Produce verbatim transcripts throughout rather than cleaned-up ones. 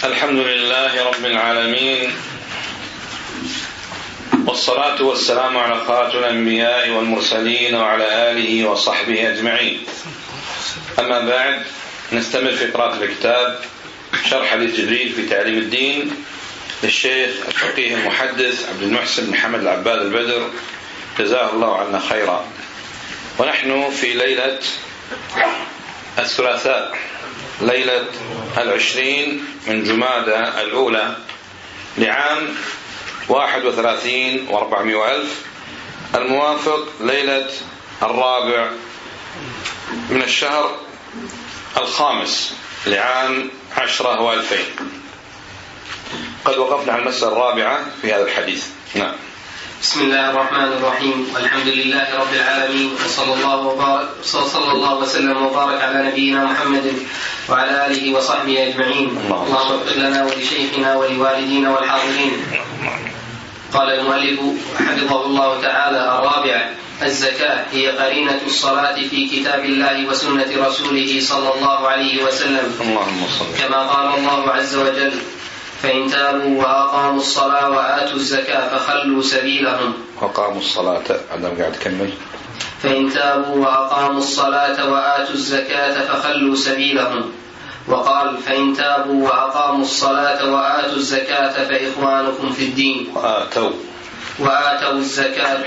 الحمد لله رب العالمين، والصلاة والسلام على خاتم الأنبياء والمرسلين وعلى آله وصحبه أجمعين. أما بعد، نستمر في قراءة الكتاب شرح حديث جبريل في تعليم الدين للشيخ الفقيه المحدث عبد المحسن بن محمد العباد البدر جزاه الله عنا خيرا. ونحن في ليلة الثلاثاء، ليلة العشرين من جمادى الأولى لعام واحد وثلاثين واربعمائة وألف، الموافق ليلة الرابع من الشهر الخامس لعام عشرة وألفين. قد وقفنا على المسألة الرابعة في هذا الحديث. نعم. بسم الله الرحمن الرحيم، والحمد لله رب العالمين، وصلى الله وبارك صلى الله وسلم وبارك على نبينا محمد وعلى آله وصحبه أجمعين. اللهم اغفر لنا ولشيخنا ولوالدينا والحاضرين. قال المؤلف حفظه الله تعالى: الرابع، الزكاة هي قرينة الصلاة في كتاب الله وسنة رسوله صلى الله عليه وسلم. اللهم صل. كما قال الله عز وجل: فإن تابوا وأقاموا الصلاة وآتوا الزكاة فخلوا سبيلهم. وأقاموا الصلاة، عندما قاعد كمل. فإن تابوا وأقاموا الصلاة وآتوا الزكاة فخلوا سبيلهم. وقال: فإن تابوا وأقاموا الصلاة وآتوا الزكاة فإخوانكم في الدين. وآتوا وآتوا الزكاة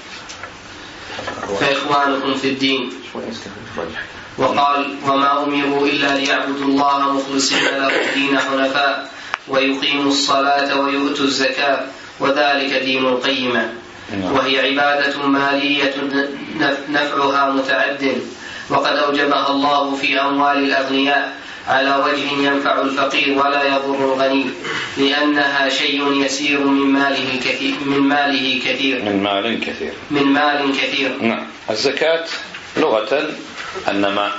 فإخوانكم في الدين. وقال: وما أمروا إلا ليعبدوا الله مخلصين له الدين حنفاء ويقيموا الصلاة ويؤتوا الزكاة وذلك دين القيمة. وهي عبادة مالية نفعها متعد، وقد أوجبها الله في أموال الأغنياء على وجه ينفع الفقير ولا يضر الغني، لأنها شيء يسير من ماله كثير من ماله كثير من مال كثير من مال كثير. نعم. الزكاة لغة النماء،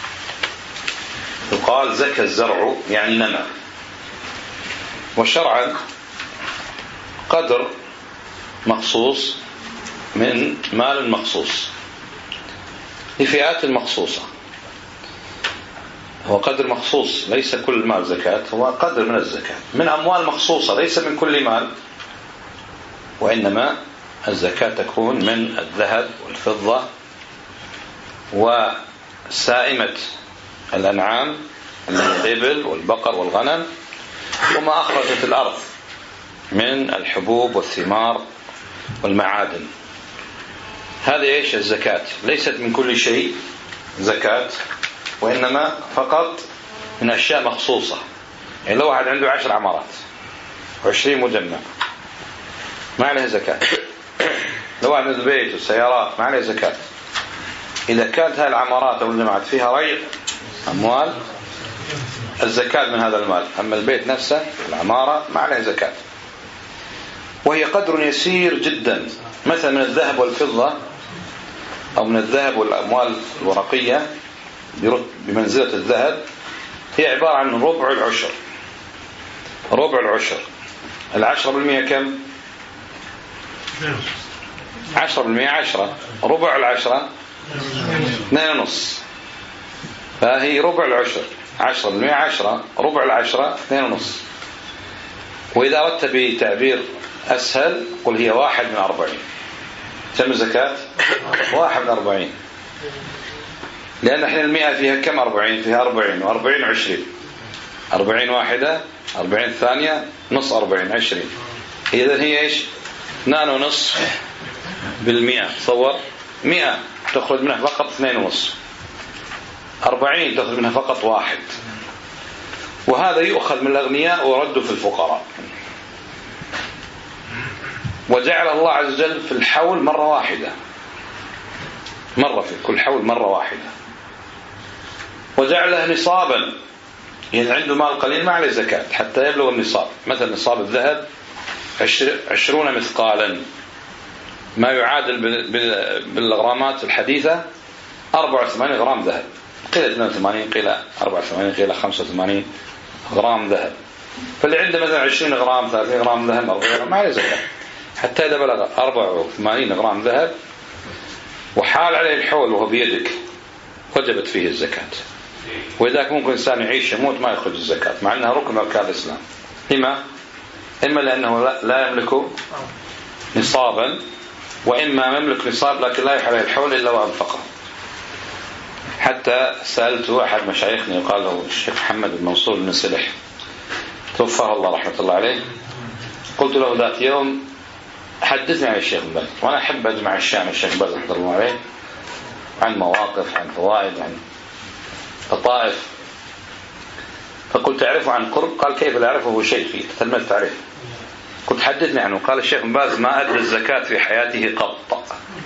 يقال زكى الزرع يعني نمى، وشرعا قدر مخصوص من مال مخصوص لفئات مخصوصة. هو قدر مخصوص، ليس كل مال زكاة، هو قدر من الزكاة من أموال مخصوصة، ليس من كل مال، وإنما الزكاة تكون من الذهب والفضة وسائمة الأنعام الإبل والبقر والغنم، وما أخرجت الأرض من الحبوب والثمار والمعادن. هذه إيش الزكاة؟ ليست من كل شيء زكاة، وإنما فقط من أشياء مخصوصة. يعني لو واحد عنده عشر عمارات وعشرين مجمع ما عليه زكاة. لو واحد عنده بيت وسيارات ما عليه زكاة. إذا كانت هذه العمارات أو الجماعات فيها ريع أموال، الزكاة من هذا المال. أما البيت نفسه العمارة ما عليه زكاة. وهي قدر يسير جدا، مثلا من الذهب والفضة أو من الذهب والأموال الورقية بمنزلة الذهب، هي عبارة عن ربع العشر. ربع العشر، العشرة بالمئة كم؟ عشرة بالمئة عشرة، ربع العشرة اثنين ونص، فهي ربع العشر. عشرة بالمئة عشرة، ربع العشرة اثنين ونص. وإذا أردت بتعبير أسهل قل هي واحد من أربعين. كم زكاة؟ واحد من أربعين، لأن احنا المئة فيها كم؟ أربعين، فيها أربعين وأربعين عشرين، أربعين واحدة، أربعين ثانية، نص أربعين عشرين. إذن هي إيش؟ اثنان ونص بالمئة. تصور مئة تخرج منها فقط اثنين ونص، أربعين تخرج منها فقط واحد. وهذا يؤخذ من الأغنياء ويرد في الفقراء. وجعل الله عز وجل في الحول مرة واحدة، مرة في كل حول مرة واحدة. وجعله نصابا، يعني عنده مال قليل ما عليه زكاة حتى يبلغ النصاب. مثلا نصاب الذهب عشرون مثقالا، ما يعادل بالغرامات الحديثة أربعة وثمانين غرام ذهب. قيل اثنين وثمانين، قيل أربعة وثمانين، قيل خمسة وثمانين غرام ذهب. فاللي عنده مثلا عشرين غرام، ثلاثين غرام ذهب، أربعين غرام ما عليه زكاة. حتى إذا بلغ أربعة وثمانين غرام ذهب وحال عليه الحول وهو بيدك وجبت فيه الزكاة. وإذاك ممكن إنسان يعيش يموت ما يخرج الزكاة مع أنها ركن من أركان الإسلام. إما إما لأنه لا يملك نصابا، وإما يملك نصاب لكن لا يحل الحول إلا وأنفقه. حتى سألت أحد مشايخنا يقال له الشيخ محمد بن منصور بن سلح توفاه الله رحمة الله عليه، قلت له ذات يوم حدثني عن الشيخ باز، وأنا أحب أجمع الشيء عن الشيخ باز رحمة الله عليه، عن مواقف، عن فوائد، عن لطائف. فقلت تعرفه عن قرب؟ قال كيف لا أعرفه؟ هو شيخي تلمذت عليه. قلت حدثني عنه. قال الشيخ باز ما أدرى الزكاة في حياته قط.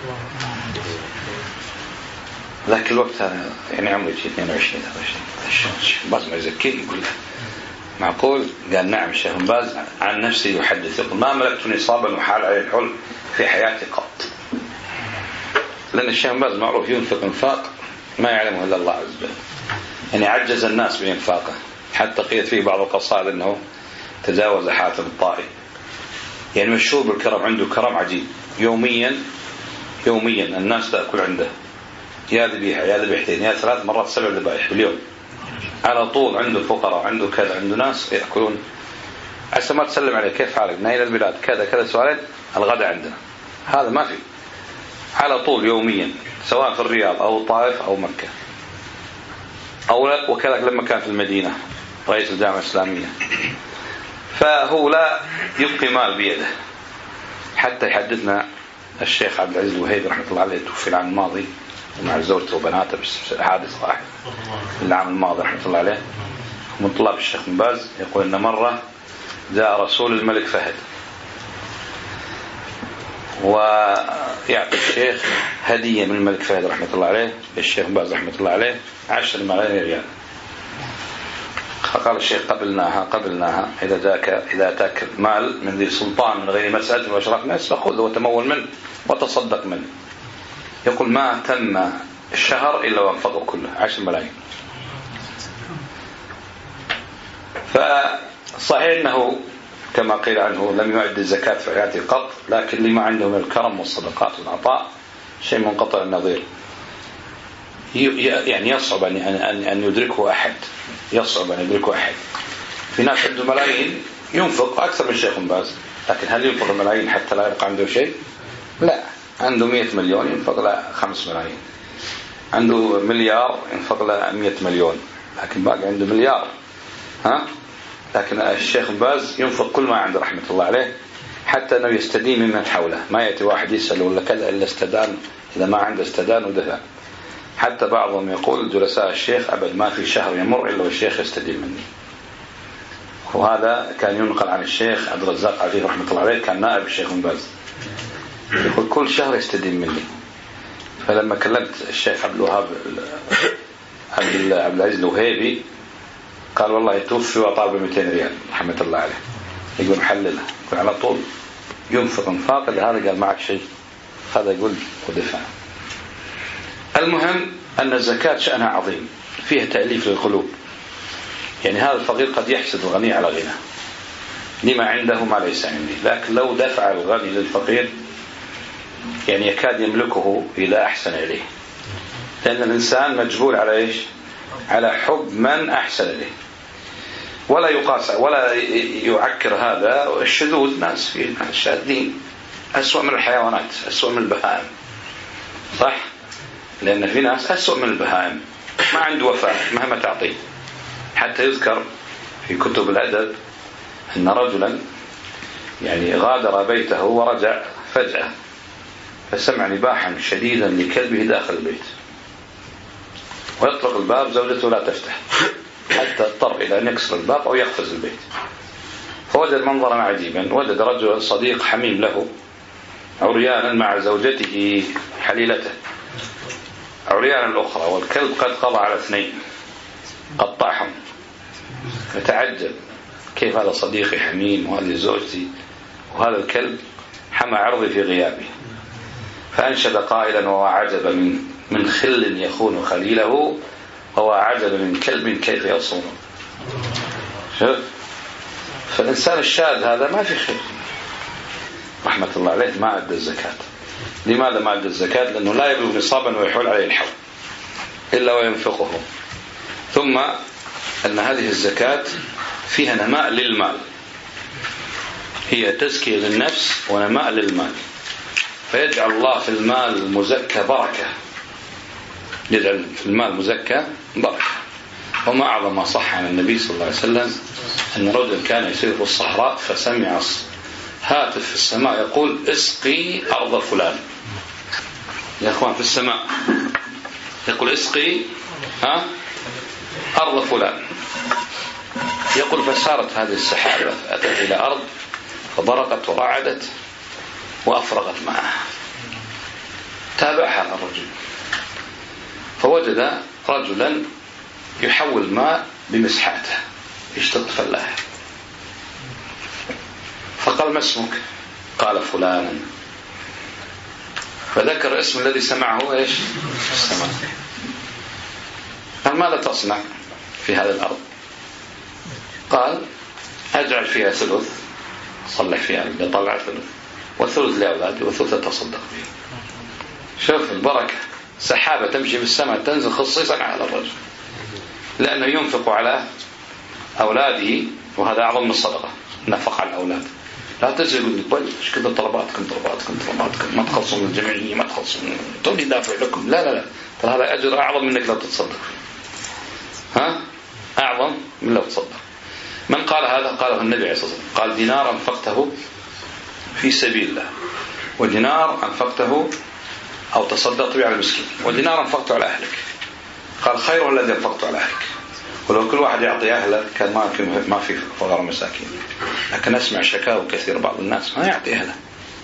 ذاك الوقت يعني عمري اثنين وعشرين الشيخ باز ما يزكيني. يقول معقول؟ قال نعم. الشيخ باز عن نفسه يحدث يقول ما ملكت نصابا وحال عليه الحول في حياتي قط. لأن الشيخ باز معروف ينفق انفاق ما يعلمه إلا الله عز وجل، يعني عجز الناس بإنفاقه، حتى قيل فيه بعض القصائد أنه تجاوز حاتم الطائي. يعني مشهور بالكرم، عنده كرم عجيب. يوميا يوميا الناس تأكل عنده، يا ذبيحة يا ذبيحتين يا ثلاث مرات سبع ذبائح باليوم على طول. عنده فقراء، عنده كذا، عنده ناس يأكلون. عسى ما تسلم عليه كيف حالك نايل البلاد كذا كذا سؤالين الغداء عندنا، هذا ما في، على طول يوميا سواء في الرياض أو الطائف أو مكة أو وكذلك لما كان في المدينة رئيس الجامعة الإسلامية. فهو لا يبقي مال بيده. حتى يحدثنا الشيخ عبد العزيز الوهيبي رحمة الله عليه توفي العام الماضي مع زوجته وبناته بس حادث واحد العام الماضي رحمة الله عليه، من طلاب الشيخ بن باز. يقول إن مرة جاء رسول الملك فهد ويعطي الشيخ هدية من الملك فهد رحمة الله عليه للشيخ بن باز رحمة الله عليه عشر ملايين ريال. فقال الشيخ قبلناها قبلناها إذا ذاك إذا أتاك مال من ذي سلطان من غير مسألة وأشراف ناس فخذه وتمول منه وتصدق منه. يقول ما تم الشهر إلا وانفقه كله عشر ملايين. فصحيح أنه كما قيل عنه لم يعد الزكاة في حياته قط، لكن لما عنده من الكرم والصدقات والعطاء شيء منقطع النظير، يعني يصعب أن أن يدركه أحد، يصعب أن يدركه أحد. في ناس عنده ملايين ينفق أكثر من الشيخ بن باز، لكن هل ينفق الملايين حتى لا يبقى عنده شيء؟ لا، عنده مئة مليون ينفق له خمس ملايين، عنده مليار ينفق له مئة مليون، لكن باقي عنده مليار. ها؟ لكن الشيخ بن باز ينفق كل ما عنده رحمة الله عليه، حتى أنه يستدين ممن حوله. ما يأتي واحد يسأل ولا كذا إلا استدان، إذا ما عنده استدان ودفع. حتى بعضهم يقول جلساء الشيخ أبد ما في شهر يمر إلا والشيخ يستدين مني. وهذا كان ينقل عن الشيخ عبد الرزاق عليه رحمة الله عليه، كان نائب الشيخ بن باز، يقول كل شهر يستدين مني. فلما كلمت الشيخ عبد الوهاب عبد العزيز الوهيبي قال والله توفي وطالب مئتين ريال رحمة الله عليه. يقول محللها، يقول على طول ينفق انفاق. هذا قال معك شيء، هذا يقول ودفع. المهم أن الزكاة شأنها عظيم، فيها تأليف للقلوب. يعني هذا الفقير قد يحسد الغني على غنى لما عنده ما ليس عندي، لكن لو دفع الغني للفقير يعني يكاد يملكه إلى أحسن إليه، لأن الإنسان مجبول على إيش؟ على حب من أحسن إليه. ولا يقاس ولا يعكر هذا. الشذوذ ناس فيه الشاذين أسوأ من الحيوانات، أسوأ من البهائم، صح؟ لأن في ناس أسوأ من البهائم، ما عنده وفاء مهما تعطيه. حتى يذكر في كتب الأدب أن رجلا يعني غادر بيته ورجع فجأة فسمع نباحا شديدا لكلبه داخل البيت، ويطرق الباب زوجته لا تفتح حتى اضطر إلى أن يكسر الباب أو يقفز البيت. فوجد منظرا عجيبا، وجد رجل صديق حميم له عريانا مع زوجته حليلته عريانا الأخرى، والكلب قد قضى على اثنين قطعهم. فتعجب كيف هذا صديقي حميم وهذه زوجتي وهذا الكلب حمى عرضي في غيابي. فأنشد قائلا وهو عجب من من خل يخون خليله وهو عجب من كلب كيف يصونه. شوف، فالإنسان الشاذ هذا ما في خير رحمة الله عليه ما أدى الزكاة. لماذا ما أدى الزكاة؟ لأنه لا يبلغ نصابا ويحول عليه الحول إلا وينفقه. ثم أن هذه الزكاة فيها نماء للمال، هي تزكية للنفس ونماء للمال، فيجعل الله في المال المزكى بركة، يجعل في المال المزكى بركة. وما أعظم ما صح عن النبي صلى الله عليه وسلم أن رجل كان يسير في الصحراء فسمع هاتف في السماء يقول اسقي أرض فلان. يا أخوان في السماء يقول اسقي ها أرض فلان، يقول فسارت هذه السحابة أتت إلى أرض فبرقت ورعدت وأفرغت معها. تابعها الرجل فوجد رجلا يحول ماء بمسحاته يشتط فلاح، فقال ما اسمك؟ قال فلانا، فذكر اسم الذي سمعه ايش؟ السماء. قال ماذا تصنع في هذه الأرض؟ قال أجعل فيها ثلث صلح فيها بطلع ثلث والثلث لأولادي والثلث أتصدق به. شوف البركة، سحابة تمشي في السماء تنزل خصيصا على الرجل لأنه ينفق على أولاده، وهذا أعظم من الصدقة، نفق على الأولاد. لا تجي يقول لي طيب ايش كذا طلباتكم طلباتكم طلباتكم ما تخلصوا من الجمعية ما تخلصوا توني دافع لكم، لا لا لا، ترى هذا أجر أعظم منك لو تتصدق، ها أعظم من لو تصدق. من قال هذا؟ قاله النبي عليه الصلاة والسلام، قال دينار أنفقته في سبيل الله، ودينار أنفقته أو تصدقت به على المسكين، ودينار أنفقته على أهلك. قال خير الذي أنفقته على أهلك، ولو كل واحد يعطي أهله كان ما في ما في فقراء مساكين. لكن أسمع شكاوى كثير بعض الناس ما يعطي أهله،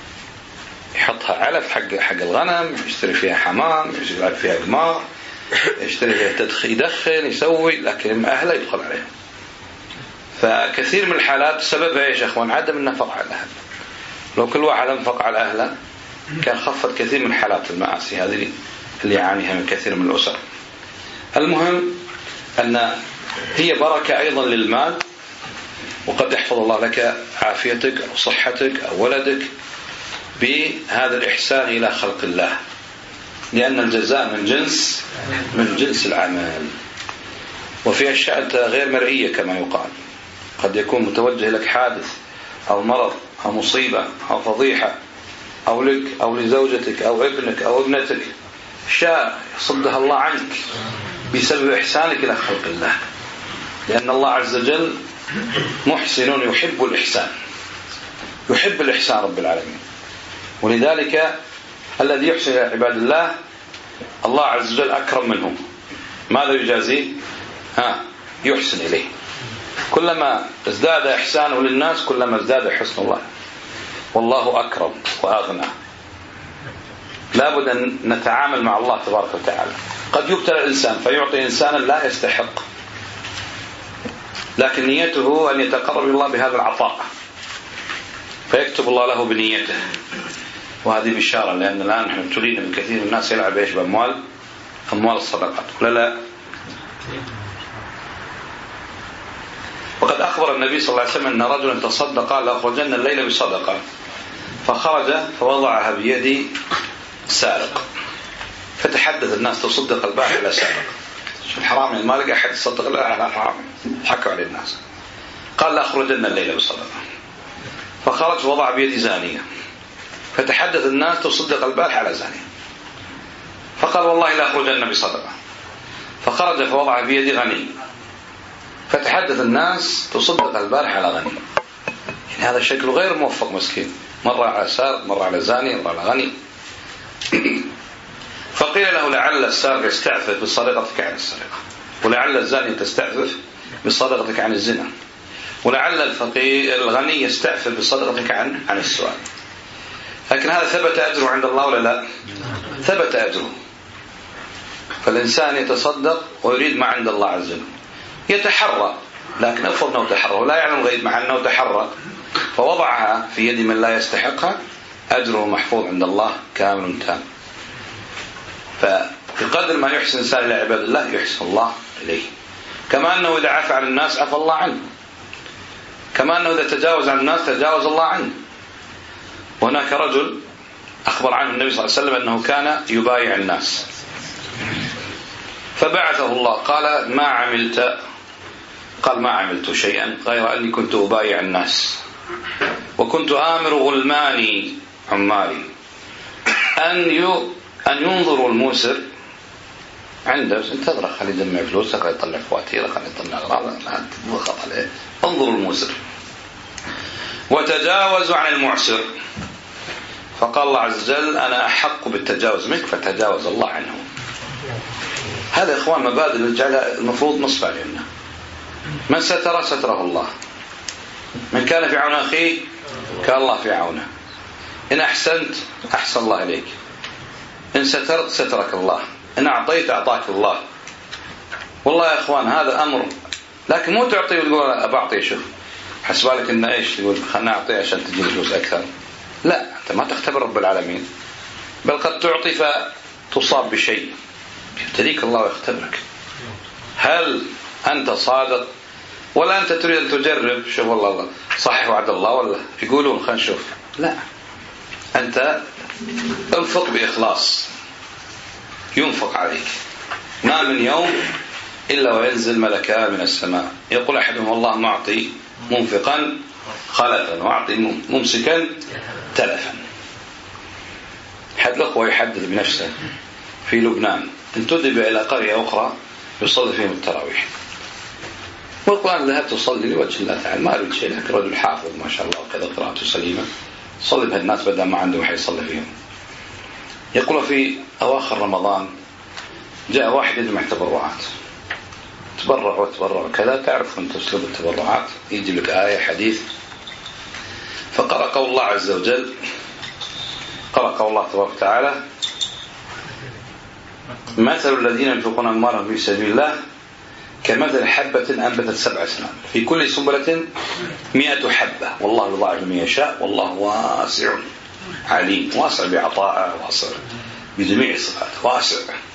يحطها علف حق حق الغنم، يشتري فيها حمام، يشتري فيها قمار، يشتري فيها تدخين يدخن يسوي، لكن أهله يدخل عليهم. فكثير من الحالات سببها ايش يا اخوان؟ عدم النفقة على اهله. لو كل واحد انفق على اهله كان خفت كثير من حالات المآسي هذه اللي يعانيها من كثير من الأسر. المهم أن هي بركة أيضا للمال، وقد يحفظ الله لك عافيتك أو صحتك أو ولدك بهذا الإحسان إلى خلق الله، لأن الجزاء من جنس من جنس العمل. وفي أشياء غير مرئية كما يقال، قد يكون متوجه لك حادث أو مرض أو مصيبة أو فضيحة أو لك أو لزوجتك أو ابنك أو ابنتك، شاء يصدها الله عنك بسبب إحسانك إلى خلق الله، لأن الله عز وجل محسن يحب الإحسان، يحب الإحسان رب العالمين. ولذلك الذي يحسن إلى عباد الله الله عز وجل أكرم منهم. ماذا يجازيه؟ ها يحسن إليه. كلما ازداد إحسانه للناس كلما ازداد حسن الله، والله أكرم وأغنى. لابد أن نتعامل مع الله تبارك وتعالى. قد يبتلى الإنسان فيعطي إنسانا لا يستحق، لكن نيته أن يتقرب إلى الله بهذا العطاء فيكتب الله له بنيته، وهذه بشارة، لأن الآن نحن ابتلينا من كثير من الناس يلعب إيش بأموال أموال الصدقات، ولا لا؟ وقد أخبر النبي صلى الله عليه وسلم أن رجلا تصدق لأخرجن الليل بصدقة، فخرج فوضعها بيد سارق، فتحدث الناس تصدق البارحة على سارق. شوف حرام، ما لقى أحد يصدق لا على حرام، حكوا عليه الناس. قال لأخرجن الليل بصدقة، فخرج ووضع بيد زانية، فتحدث الناس تصدق البارحة على زانية، فقال والله لأخرجن بصدقة، فخرج فوضع بيد غني، فتحدث الناس تصدق البارحة على غني. يعني هذا شكله غير موفق مسكين، مرة على سارق مرة على زاني مرة على غني. فقيل له لعل السارق يستعفف بصدقتك عن السرقة، ولعل الزاني تستعفف بصدقتك عن الزنا، ولعل الفقير الغني يستعفف بصدقتك عن عن السؤال. لكن هذا ثبت أجره عند الله ولا لا؟ ثبت أجره. فالإنسان يتصدق ويريد ما عند الله عز وجل، يتحرى، لكن افرض انه تحرى ولا يعلم الغيب مع انه تحرى فوضعها في يد من لا يستحقها، أجره محفوظ عند الله كامل تام. فبقدر ما يحسن الإنسان إلى عباد الله يحسن الله إليه، كما أنه إذا عفى عن الناس عفى الله عنه، كما أنه إذا تجاوز عن الناس تجاوز الله عنه. وهناك رجل أخبر عنه النبي صلى الله عليه وسلم أنه كان يبايع الناس، فبعثه الله قال ما عملت؟ قال ما عملت شيئا غير أني كنت أبايع الناس وكنت آمر غلماني عمالي أن أن ينظروا الموسر عنده، انتظر خلي يجمع فلوسه، خلي يطلع فواتيره، خلي يطلع أغراض، لا تضغط عليه، انظروا الموسر وتجاوزوا عن المعسر. فقال الله عز وجل أنا أحق بالتجاوز منك، فتجاوز الله عنه. هذا يا إخوان مبادئ المفروض نصب علينا. من ستر ستره الله، من كان في عون أخيه كان الله في عونه. إن أحسنت أحسن الله إليك، إن سترت سترك الله، إن أعطيت أعطاك الله. والله يا إخوان هذا أمر، لكن مو تعطي وتقول أبعطي شوف حسبالك إن إيش تقول خلنا أعطي عشان تجي فلوس أكثر. لا، أنت ما تختبر رب العالمين، بل قد تعطي فتصاب بشيء يبتليك الله ويختبرك. هل أنت صادق ولا أنت تريد أن تجرب؟ شوف والله الله صحيح وعد الله ولا يقولون خلينا نشوف. لا، أنت انفق بإخلاص ينفق عليك. ما من يوم إلا وينزل ملكان من السماء يقول أحدهم والله معطي منفقا خلفا وأعطي ممسكا تلفا. حد الأخوة يحدث بنفسه في لبنان انتدب إلى قرية أخرى يصلي فيهم التراويح، والقرآن ذهبت تصلي لوجه الله تعالى، ما أريد شيء، لكن رجل حافظ ما شاء الله وكذا قراءته سليمة، صلي بهالناس بدل ما عندهم حي يصلي فيهم. يقول في أواخر رمضان جاء واحد يجمع تبرعات، تبرع وتبرع وكذا، تعرف أنت أسلوب التبرعات، يجي لك آية حديث، فقرأ قول الله عز وجل، قرأ قول الله تبارك وتعالى مثل الذين ينفقون أموالهم في سبيل الله كمثل حبة أنبتت سبع سنابل في كل سنبلة مئة حبة والله يضاعف لمن يشاء والله واسع عليم. واسع بعطاءه، واسع بجميع الصفات، واسع.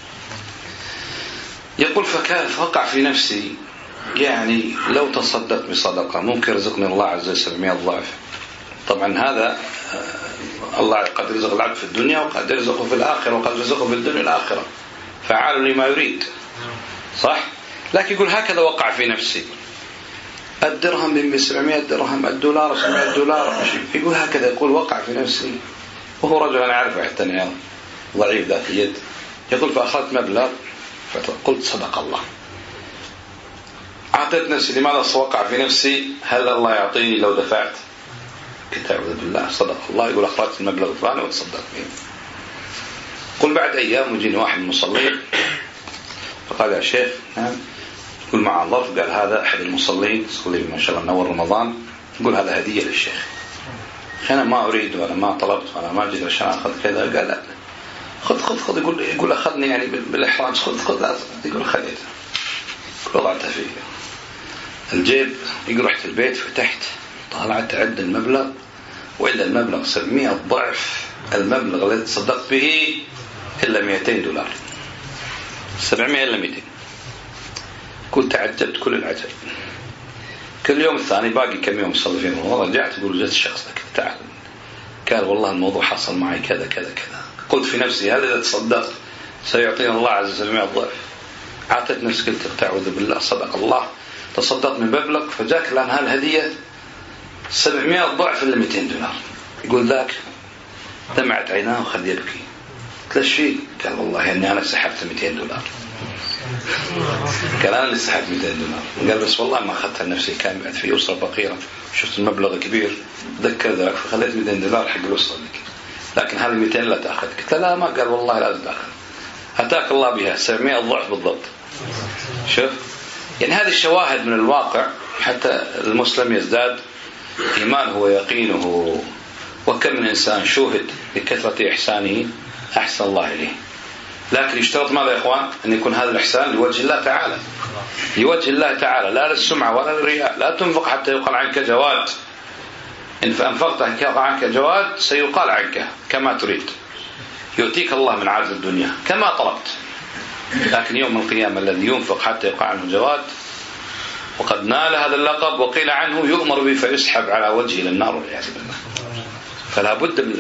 يقول فكان فقع في نفسي يعني لو تصدق بصدقة ممكن يرزقني الله عز وجل سبعمائة ضعف. طبعا هذا الله قد يرزق العبد في الدنيا وقد يرزقه في الآخرة وقد يرزقه في الدنيا والآخرة، فعال لما يريد، صح؟ لكن يقول هكذا وقع في نفسي، الدرهم ب سبعمائة درهم، الدولار سبعمائة دولار، يقول هكذا، يقول وقع في نفسي، وهو رجل أنا أعرفه حتى أنا ضعيف ذات يد. يقول فأخذت مبلغ فقلت صدق الله، أعطيت نفسي. لماذا وقع في نفسي؟ هل الله يعطيني لو دفعت؟ قلت أعوذ بالله، صدق الله. يقول أخرجت المبلغ الفلاني وتصدق به. قل بعد أيام وجيني واحد مصلي فقال يا شيخ نعم، يقول مع الله، قال هذا أحد المصلين صلي ما شاء الله نور رمضان، يقول هذا هدية للشيخ، أنا ما أريد وأنا ما طلبت وأنا ما جيت عشان أخذ كذا. قال لا خذ خذ خذ، يقول يقول أخذني يعني بالإحراج، خذ خذ، لا يقول خذيت، وضعتها في الجيب. يقول رحت البيت فتحت طالعت عد المبلغ، وإلا المبلغ سبعمائة ضعف المبلغ الذي تصدقت به إلا مئتين دولار، سبعمائة إلا مئتين. كنت تعجبت كل العجب. كل يوم الثاني باقي كم يوم صلي فيهم، رجعت يقول جلست الشخص ذاك تعال، قال والله الموضوع حصل معي كذا كذا كذا. قلت في نفسي هل إذا تصدقت سيعطينا الله عز وجل سبعمائة ضعف؟ أعطيت نفسي قلت تعوذ بالله، صدق الله، تصدقت من مبلغ فجاك الآن هالهدية سبعمائة ضعف إلا مئتين دولار. يقول ذاك دمعت عيناه وخذ يبكي. قلت له ايش فيك؟ قال والله اني انا سحبت مئتين دولار. قال انا اللي سحبت مئتين دولار. قال بس والله ما اخذتها لنفسي، كان بعد في اسره فقيره شفت المبلغ كبير ذكر ذاك فخليت مئتين دولار حق الاسره لك، لكن هذه مئتين لا تاخذ. قلت لا ما، قال والله لازم تاخذ، اتاك الله بها سبعمائة ضعف بالضبط. شوف يعني هذه الشواهد من الواقع حتى المسلم يزداد إيمانه ويقينه. وكم من إنسان شوهد بكثرة إحسانه أحسن الله إليه، لكن يشترط ماذا يا إخوان؟ أن يكون هذا الإحسان لوجه الله تعالى، لوجه الله تعالى، لا للسمعة ولا للرياء. لا تنفق حتى يقال عنك جواد، إن فأنفقت حتى يقال عنك جواد سيقال عنك كما تريد، يؤتيك الله من عرض الدنيا كما طلبت. لكن يوم القيامة الذي ينفق حتى يقال عنه جواد وقد نال هذا اللقب وقيل عنه يؤمر به فيسحب على وجهه إلى النار والعياذ بالله. فلا بد من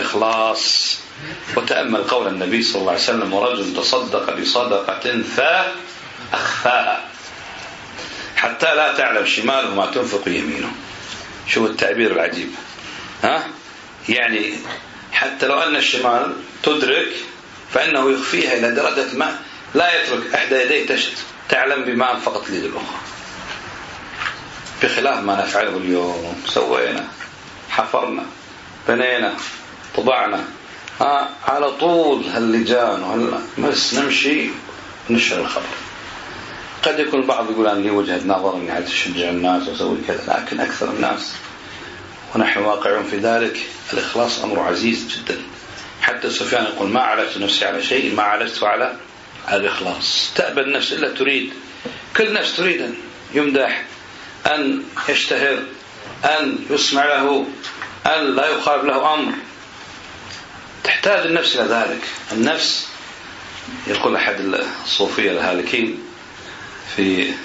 الإخلاص. وتأمل قول النبي صلى الله عليه وسلم ورجل تصدق بصدقة أخفاها حتى لا تعلم شماله ما تنفق يمينه. شو التعبير العجيب، ها؟ يعني حتى لو أن الشمال تدرك فإنه يخفيها إلى درجة ما لا يترك إحدى يديه تعلم بما أنفقت لي الأخرى، بخلاف ما نفعله اليوم. سوينا، حفرنا، بنينا، طبعنا، ها على طول هاللجان وهال بس نمشي نشر الخبر. قد يكون البعض يقول أنا لي وجهة نظر إني عايز أشجع الناس وأسوي كذا، لكن أكثر الناس ونحن واقعون في ذلك الإخلاص أمر عزيز جدا. حتى سفيان يقول ما عالجت نفسي على شيء ما عالجت على الإخلاص. تأبى النفس إلا تريد، كل نفس تريد أن يمدح، أن يشتهر، أن يسمع له، أن لا يخالف له أمر. تحتاج النفس إلى ذلك. النفس يقول أحد الصوفية الهالكين في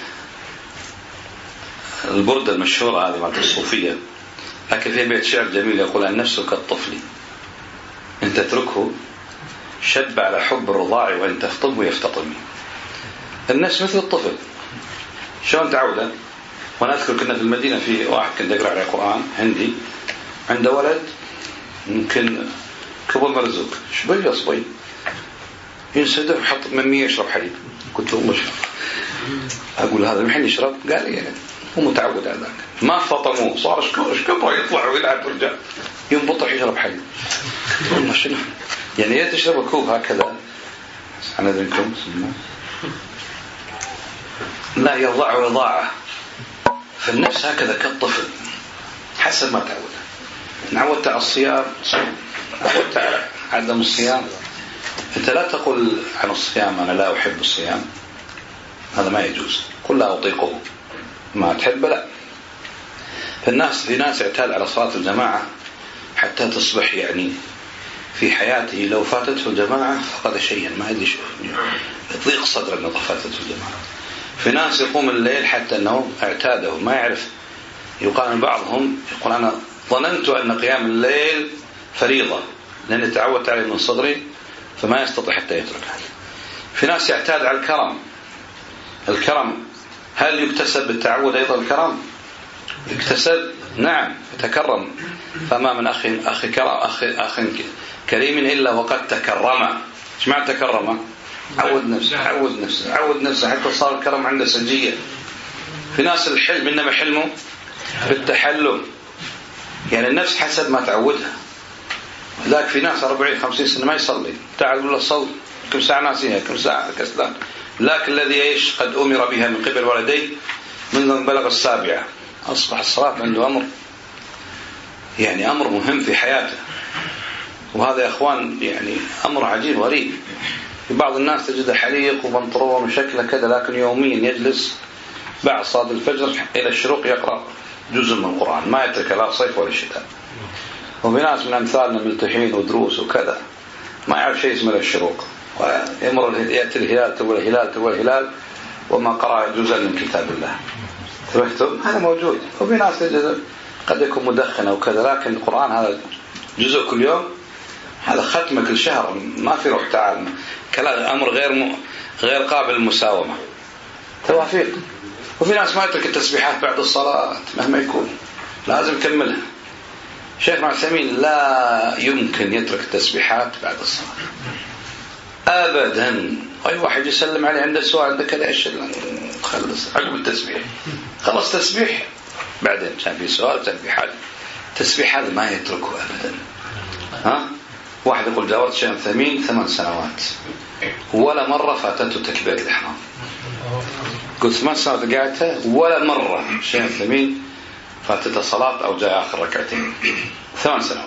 البردة المشهورة هذه مالت الصوفية، لكن في بيت شعر جميل يقول النفس كالطفل إن تتركه شب على حب الرضاع وإن تفطمه يفتطمي. النفس مثل الطفل، شلون تعوده؟ وأنا أذكر كنا في المدينة في واحد كنت أقرأ على القرآن هندي عنده ولد يمكن كبر مرزوق شوية صبي ينسدح وحط ممية يشرب حليب. قلت له مش أقول هذا محن يشرب؟ قال لي يعني هو متعود على ذلك. ما فطموه صار شكبره يطلع ويلعب ويرجع ينبطح يشرب حليب. والله شنو يعني يا تشرب كوب هكذا أنا ذنكم لا يضع رضاعه. فالنفس هكذا كالطفل حسب ما تعود. نعودت على الصيام نعودت على عدم الصيام. أنت لا تقول عن الصيام أنا لا أحب الصيام، هذا ما يجوز. قل لا أطيقه، ما تحب لا. فالناس في ناس اعتاد على صلاة الجماعة حتى تصبح يعني في حياته لو فاتته الجماعة فقد شيئا ما يدري شو يضيق صدره أنه فاتته الجماعة. في ناس يقوم الليل حتى أنه اعتاده ما يعرف. يقال بعضهم يقول أنا ظننت أن قيام الليل فريضة لأني تعودت عليه من صغري فما يستطيع حتى يتركها. في ناس يعتاد على الكرم. الكرم هل يكتسب بالتعود أيضا؟ الكرم يكتسب، نعم يتكرم. فما من أخ أخ كرم أخ أخ كريم إلا وقد تكرم. إيش معنى تكرم؟ عود نفسه عود نفسه عود نفسه حتى صار الكرم عنده سجية. في ناس الحلم إنما حلمه بالتحلم، يعني النفس حسب ما تعودها. ذاك في ناس أربعين خمسين سنة ما يصلي، تعال يقول له صل كم ساعة ناسيها كم ساعة كسلان. لكن الذي يعيش قد أمر بها من قبل والديه منذ أن بلغ السابعة أصبح الصلاة عنده أمر يعني أمر مهم في حياته. وهذا يا أخوان يعني أمر عجيب غريب. في بعض الناس تجد حليق وبنطرون وشكله كذا، لكن يوميا يجلس بعد صلاة الفجر إلى الشروق يقرأ جزء من القرآن ما يترك لا صيف ولا شتاء. وفي ناس من أمثالنا ملتحين ودروس وكذا ما يعرف شيء اسمه الشروق، ويمر يأتي الهلال تقول الهلال تقول الهلال وما قرأ جزء من كتاب الله. تبحثوا هذا موجود. وفي ناس تجد قد يكون مدخن أو كذا، لكن القرآن هذا جزء كل يوم، هذا ختمة كل شهر ما في روح تعال. كلام أمر غير م... غير قابل للمساومة، توافيق. وفي ناس ما يترك التسبيحات بعد الصلاة مهما يكون لازم يكملها. شيخ عثيمين لا يمكن يترك التسبيحات بعد الصلاة أبدا. أي واحد يسلم عليه عنده سؤال عنده كذا إيش خلص عقب التسبيح خلص تسبيح بعدين كان في سؤال كان في حاجة. التسبيح هذا ما يتركه أبدا. ها واحد يقول جاوبت شيخ عثيمين ثمان سنوات ولا مرة فاتته تكبيرة الإحرام. قلت ثمان سنوات قعدتها ولا مرة شيخ عثيمين فاتته صلاة أو جاء آخر ركعتين. ثمان سنوات.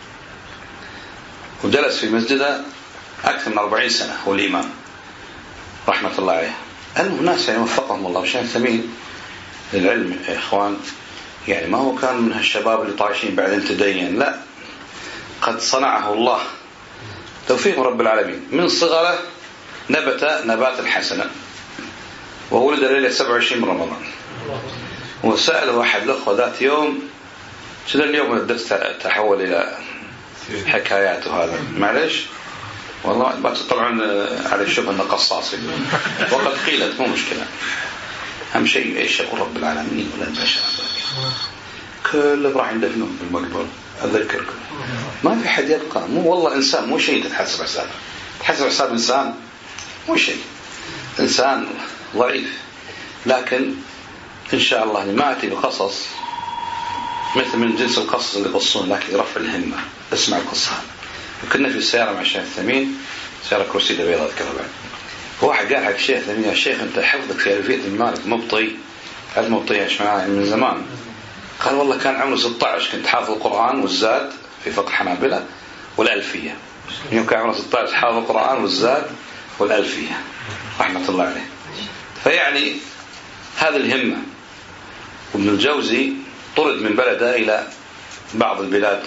وجلس في مسجده أكثر من أربعين سنة هو الإمام رحمة الله عليه. الناس يعني وفقهم الله. وشيخ عثيمين للعلم يا إخوان يعني ما هو كان من هالشباب اللي طايشين بعدين تدين، لا، قد صنعه الله توفيق رب العالمين. من صغره نبت نبات حسنا وولد ليلة سبعة وعشرين من رمضان. وسأله أحد الأخوة ذات يوم شنو اليوم الدرس تحول إلى حكاياته هذا معلش والله ما تطلعون على الشبه أنه قصاص وقد قيلت، مو مشكلة. أهم شيء إيش يقول رب العالمين ولا البشر كله راح يدفنون بالمقبرة. أذكركم ما في حد يبقى، مو والله إنسان مو شيء تتحسب حسابه، تحسب حساب إنسان مو شيء، إنسان ضعيف. لكن إن شاء الله ما أتي بقصص مثل من جنس القصص اللي يقصون، لكن يرفع الهمة. اسمع القصة. كنا في السيارة مع الشيخ الثمين، سيارة كرسيدة بيضاء أذكرها بعد. واحد قال حق الشيخ الثمين: يا شيخ أنت حفظك في ألفية المالك مبطي. هل مبطي إيش معناه؟ من زمان. قال: والله كان عمره ستة عشر كنت حافظ القرآن والزاد في فقه حنابلة والألفية. يوم كان عمره ستة عشر حافظ القرآن والزاد والألفية رحمة الله عليه. فيعني هذه الهمة. وابن الجوزي طرد من بلده إلى بعض البلاد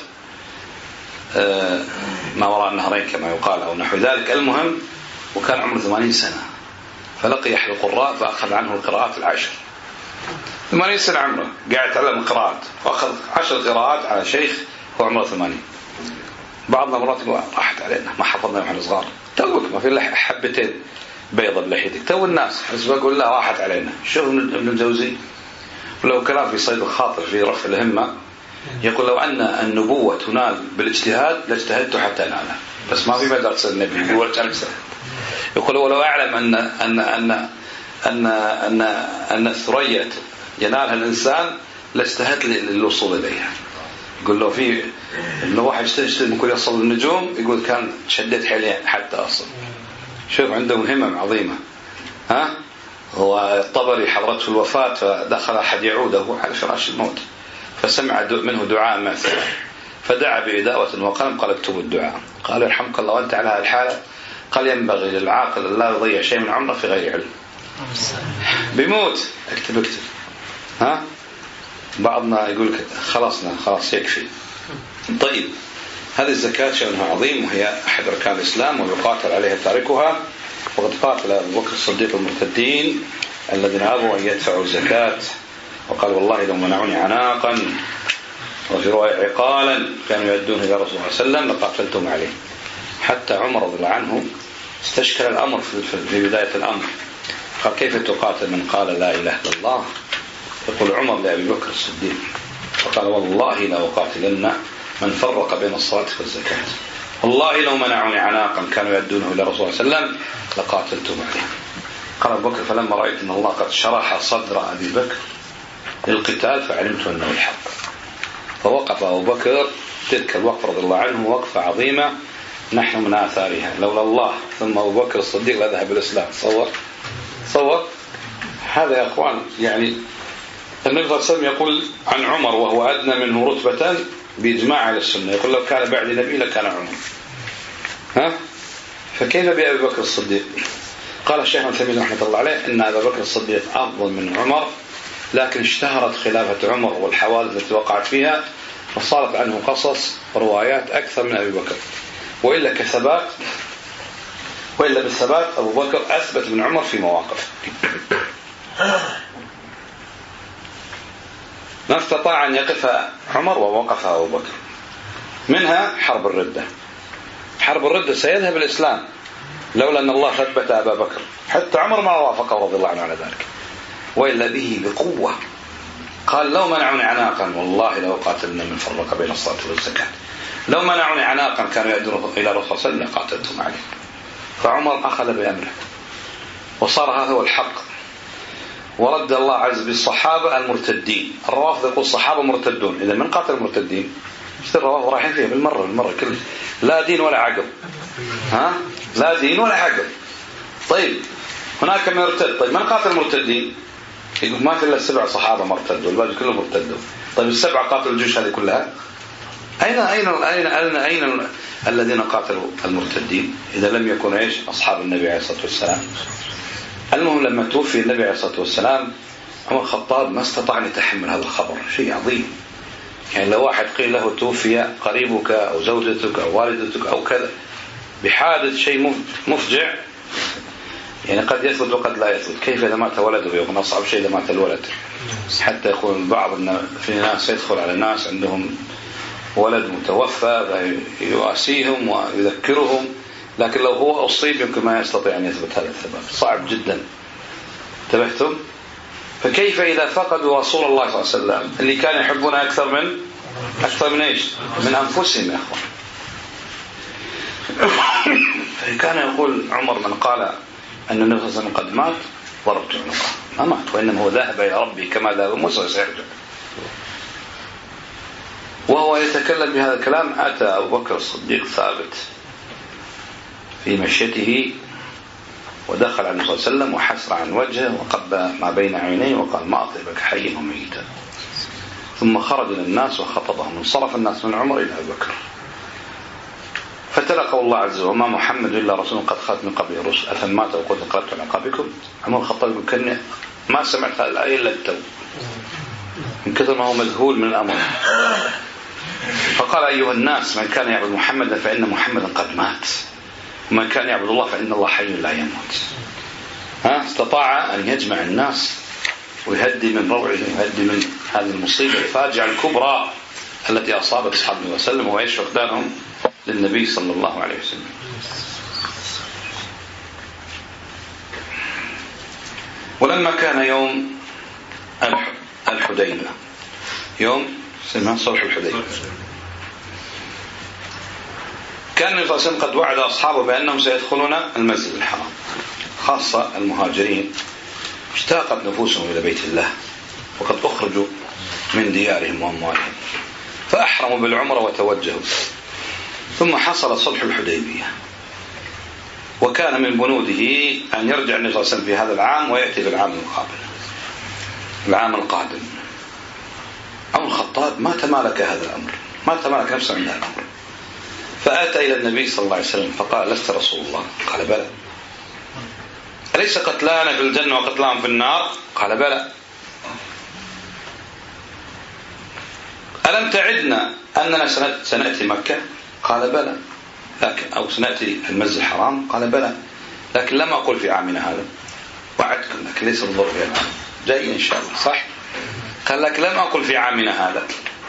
ما وراء النهرين كما يقال أو نحو ذلك. المهم وكان عمره ثمانين سنة، فلقي أحد القراء فأخذ عنه القراءات العشر. ثمانين سنة عمره قاعد يتعلم القراءات، وأخذ عشر قراءات على شيخ هو عمره ثمانين. بعضنا مرات يقول: راحت علينا ما حفظنا واحنا صغار. توك ما في حبتين بيضة بلحيتك، تو الناس بس بقول لا راحت علينا. شوف ابن الجوزي ولو كلام في صيد الخاطر في رفع الهمة، يقول: لو أن النبوة تنال بالاجتهاد لاجتهدت حتى نالها، بس ما في بدر تصير نبي. يقول يقول ولو أعلم أن أن أن أن أن أن الثريا ينالها الإنسان لاجتهدت للوصول إليها. يقول له في إنه واحد يجتهد ممكن يصل للنجوم، يقول كان شديت حيلي حتى أصل. شوف عندهم همم عظيمة. ها هو الطبري حضرته الوفاة فدخل أحد يعوده على فراش الموت، فسمع منه دعاء مثلا، فدعا بإداوة وقلم. قال: اكتب الدعاء. قال: يرحمك الله وأنت على هذه الحالة. قال: ينبغي للعاقل أن لا يضيع شيء من عمره في غير علم. بيموت اكتب اكتب. ها بعضنا يقول خلاصنا خلاص يكفي. طيب هذه الزكاة شأنها عظيم، وهي أحد أركان الإسلام ويقاتل عليها تاركها. وقد قاتل أبو بكر الصديق المرتدين الذين أبوا أن يدفعوا الزكاة، وقال: والله لو منعوني عناقا وفي رواية عقالا كانوا يؤدون إلى رسول الله صلى الله عليه وسلم لقاتلتهم عليه. حتى عمر رضي الله عنه استشكل الأمر في بداية الأمر، قال: كيف تقاتل من قال لا إله إلا الله؟ يقول عمر لأبي بكر الصديق فقال: والله لا أقاتلن من فرق بين الصلاة والزكاة، والله لو منعوني عناقا كانوا يؤدونه إلى رسول الله صلى الله عليه وسلم لقاتلتهم عليه. قال أبو بكر: فلما رأيت أن الله قد شرح صدر أبي بكر للقتال فعلمت أنه الحق. فوقف أبو بكر تلك الوقفة رضي الله عنه وقفة عظيمة نحن من آثارها. لولا الله ثم أبو بكر الصديق لذهب الإسلام. صور صور هذا يا أخوان. يعني النبي صلى الله عليه وسلم يقول عن عمر وهو أدنى منه رتبة بإجماع على السنة، يقول: لو كان بعد نبي لكان عمر. ها فكيف بأبي بكر الصديق؟ قال الشيخ الثمين رحمة الله عليه إن أبا بكر الصديق أفضل من عمر، لكن اشتهرت خلافة عمر والحوادث التي وقعت فيها فصارت عنه قصص وروايات أكثر من أبي بكر. وإلا كثبات وإلا بالثبات أبو بكر أثبت من عمر في مواقف. ما استطاع أن يقف عمر ووقف أبو بكر. منها حرب الردة. حرب الردة سيذهب الإسلام لولا أن الله ثبت أبا بكر، حتى عمر ما وافقه رضي الله عنه على ذلك، وإلا به بقوة. قال: لو منعوني عناقا والله لو قاتلنا من فرق بين الصلاة والزكاة. لو منعوني عناقا كانوا يدعون إلى رسول الله صلى الله عليه وسلم قاتلتهم عليه. فعمر أخذ بأمره وصار هذا هو الحق. ورد الله عز بالصحابة المرتدين. الروافض يقول الصحابة مرتدون، إذا من قاتل المرتدين؟ مش الروافض رايحين فيها بالمرة بالمرة كل لا دين ولا عقل. ها لا دين ولا عقل. طيب هناك من يرتد. طيب من قاتل المرتدين؟ يقول ما في إلا السبع صحابة مرتدوا والباقي كلهم مرتدوا. طيب السبعة قاتلوا الجيوش هذه كلها؟ أين أين أين أين, أين الذين قاتلوا المرتدين إذا لم يكن إيش أصحاب النبي عليه الصلاة والسلام؟ المهم لما توفي النبي عليه الصلاة والسلام عمر الخطاب ما استطاع أن يتحمل هذا الخبر. شيء عظيم. يعني لو واحد قيل له توفي قريبك أو زوجتك أو والدتك أو كذا بحادث شيء مفجع، يعني قد يثبت وقد لا يثبت. كيف إذا مات ولده؟ يكون أصعب شيء إذا مات الولد. حتى يقول البعض أن في ناس يدخل على ناس عندهم ولد متوفى يواسيهم ويذكرهم لكن لو هو أصيب يمكن ما يستطيع أن يثبت هذا الثبات، صعب جدا. انتبهتم؟ فكيف إذا فقدوا رسول الله صلى الله عليه وسلم اللي كان يحبون أكثر من أكثر من إيش؟ من أنفسهم يا أخوان. فكان يقول عمر من قال أن النبي صلى الله عليه وسلم قد مات ضربت عنقه، ما مات، وإنما هو ذهب يا ربي كما ذهب موسى سيرجع. وهو يتكلم بهذا الكلام أتى أبو بكر الصديق ثابت في مشيته ودخل على النبي صلى الله عليه وسلم وحسر عن وجهه وقبل ما بين عينيه وقال ما أطيبك حيا وميتا، ثم خرج إلى الناس وخطبهم، انصرف الناس من عمر إلى أبي بكر فتلقوا الله عز وجل وما محمد إلا رسول قد خلت من قبله الرسل أفإن مات وقد انقلبتم على عقابكم. عمر الخطاب يقول كأني ما سمعت هذه الآية إلا التو من كثر ما هو مذهول من الأمر. فقال أيها الناس من كان يعبد محمدا فإن محمدا قد مات، ومن كان يعبد الله فإن الله حي لا يموت. ها استطاع أن يجمع الناس ويهدي من روعهم ويهدي من هذه المصيبة الفاجعة الكبرى التي أصابت أصحاب النبي صلى الله عليه وسلم وإيش فقدانهم للنبي صلى الله عليه وسلم. ولما كان يوم الحديبة، يوم سماه صلح الحديبة، كان النبي صلى الله عليه وسلم قد وعد أصحابه بأنهم سيدخلون المسجد الحرام، خاصة المهاجرين اشتاقت نفوسهم إلى بيت الله وقد أخرجوا من ديارهم وأموالهم فأحرموا بالعمرة وتوجهوا. ثم حصل صلح الحديبية، وكان من بنوده أن يرجع النبي صلى الله عليه وسلم في هذا العام ويأتي بالعام المقابل العام القادم. عمر الخطاب ما تمالك هذا الأمر، ما تمالك نفسه من هذا الأمر، فأتى إلى النبي صلى الله عليه وسلم فقال لست رسول الله؟ قال بلى. أليس قتلانا في الجنة وقتلاهم في النار؟ قال بلى. ألم تعدنا أننا سنأتي مكة؟ قال بلى. لكن أو سنأتي المسجد الحرام؟ قال بلى، لكن لم أقل في عامنا هذا، وعدتكم لكن ليس الظرف في العام جايين إن شاء الله، صح؟ قال لك لم أقل في عامنا هذا.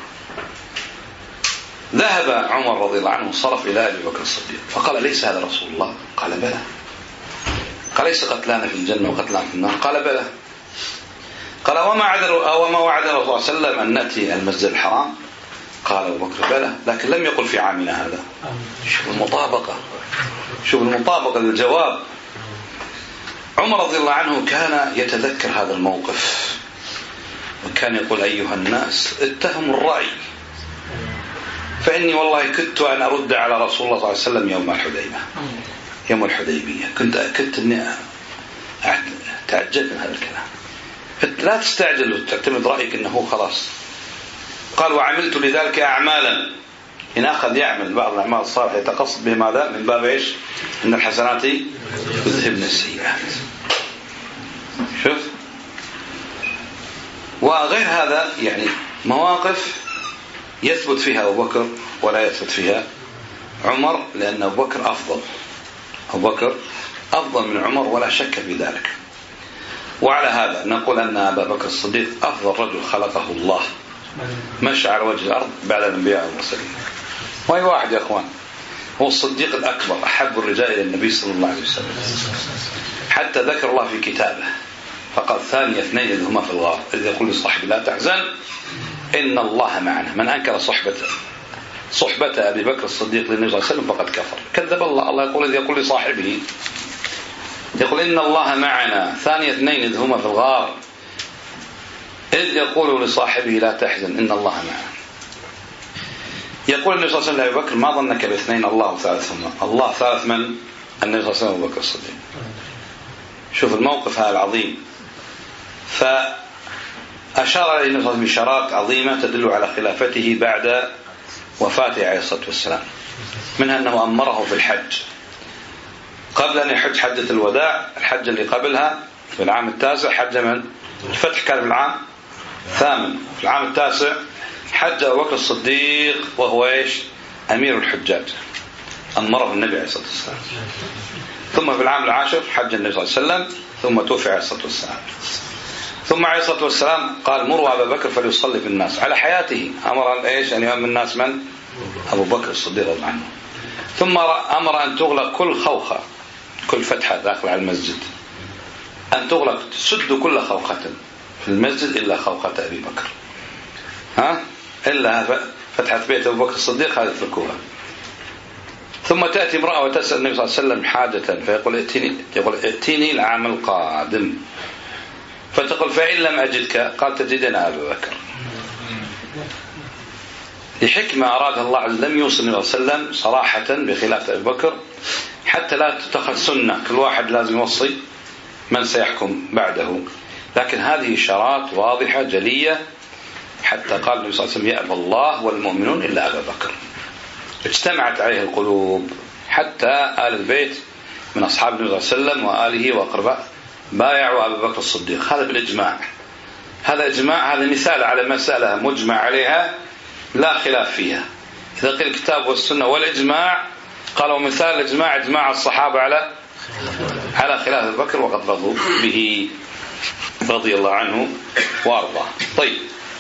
ذهب عمر رضي الله عنه وصرف إلى أبي بكر الصديق فقال ليس هذا رسول الله؟ قال بلى. قال ليس قتلانا في الجنة وقتلانا في النار؟ قال بلى. قال وما وعد وما وعد الرسول صلى الله عليه وسلم أن نأتي المسجد الحرام؟ قال أبو بكر بلى، لكن لم يقل في عامنا هذا. شوف المطابقة، شوف المطابقة للجواب. عمر رضي الله عنه كان يتذكر هذا الموقف وكان يقول أيها الناس اتهموا الرأي، فإني والله كدت أن أرد على رسول الله صلى الله عليه وسلم يوم الحديبية يوم الحديبية كنت أكدت أني تعجبت من هذا الكلام. لا تستعجل وتعتمد رأيك أنه خلاص. قال وعملت لذلك أعمالا، إن أخذ يعمل بعض الأعمال الصالحة يتقصد به ماذا؟ من باب إيش؟ إن الحسنات يذهبن السيئات. شوف، وغير هذا يعني مواقف يثبت فيها أبو بكر ولا يثبت فيها عمر، لأن أبو بكر أفضل أبو بكر أفضل من عمر ولا شك في ذلك. وعلى هذا نقول أن أبا بكر الصديق أفضل رجل خلقه الله مشى على وجه الأرض بعد الأنبياء والمرسلين. وأي واحد يا أخوان هو الصديق الأكبر أحب الرجال إلى النبي صلى الله عليه وسلم، حتى ذكر الله في كتابه فقال ثاني اثنين إذ هما في الغار إذ يقول لصاحبه لا تحزن إن الله معنا. من أنكر صحبته صحبة أبي بكر الصديق للنبي صلى الله عليه وسلم فقد كفر، كذب الله. الله يقول إذ يقول لصاحبه يقول إن الله معنا ثاني اثنين إذ هما في الغار إذ يقول لصاحبه لا تحزن إن الله معنا. يقول النبي صلى الله عليه وسلم لأبي بكر ما ظنك باثنين الله ثالثهما؟ الله ثالث من؟ النبي صلى الله عليه وسلم أبو بكر الصديق. شوف الموقف هذا العظيم. فأشار عليه النبي صلى الله عليه وسلم بإشارات عظيمة تدل على خلافته بعد وفاته عليه الصلاة والسلام، منها أنه أمره في الحج قبل أن يحج حجة الوداع. الحجة اللي قبلها في العام التاسع حج من؟ الفتح كان في العام الثامن. في العام التاسع حج أبو بكر الصديق وهو إيش؟ أمير الحجاج، أمره النبي عليه الصلاة والسلام. ثم في العام العاشر حج النبي صلى الله عليه وسلم ثم توفي عليه الصلاة والسلام. ثم عليه الصلاة والسلام قال مروا أبا بكر فليصلي في الناس على حياته. أمر إيش أن يؤمن الناس من؟ أبو بكر الصديق رضي الله عنه. ثم أمر أن تغلق كل خوخة، كل فتحة داخل على المسجد أن تغلق، تسد كل خوخة في المسجد إلا خوخة أبي بكر، ها إلا فتحة بيت أبو بكر الصديق هذه تركوها. ثم تأتي امرأة وتسأل النبي صلى الله عليه وسلم حاجة، فيقول ائتني، يقول ائتني العام القادم، فتقول فإن لم أجدك قال تجدنا أبو بكر. لحكمة أراد الله عز وجل، لم يوصل النبي صلى الله عليه وسلم صراحة بخلاف أبي بكر حتى لا تتخذ سنة كل واحد لازم يوصي من سيحكم بعده، لكن هذه إشارات واضحة جلية حتى قال النبي صلى الله عليه وسلم يأبى الله والمؤمنون إلا أبا بكر. اجتمعت عليه القلوب حتى آل البيت من أصحاب النبي صلى الله عليه وسلم وآله وأقرباء بايعوا أبا بكر الصديق، هذا بالإجماع. هذا إجماع، هذا مثال على مسألة مجمع عليها لا خلاف فيها. إذا قيل الكتاب والسنة والإجماع قالوا مثال الإجماع إجماع الصحابة على على خلاف أبي بكر وقد رضوا به رضي الله عنه وأرضاه. طيب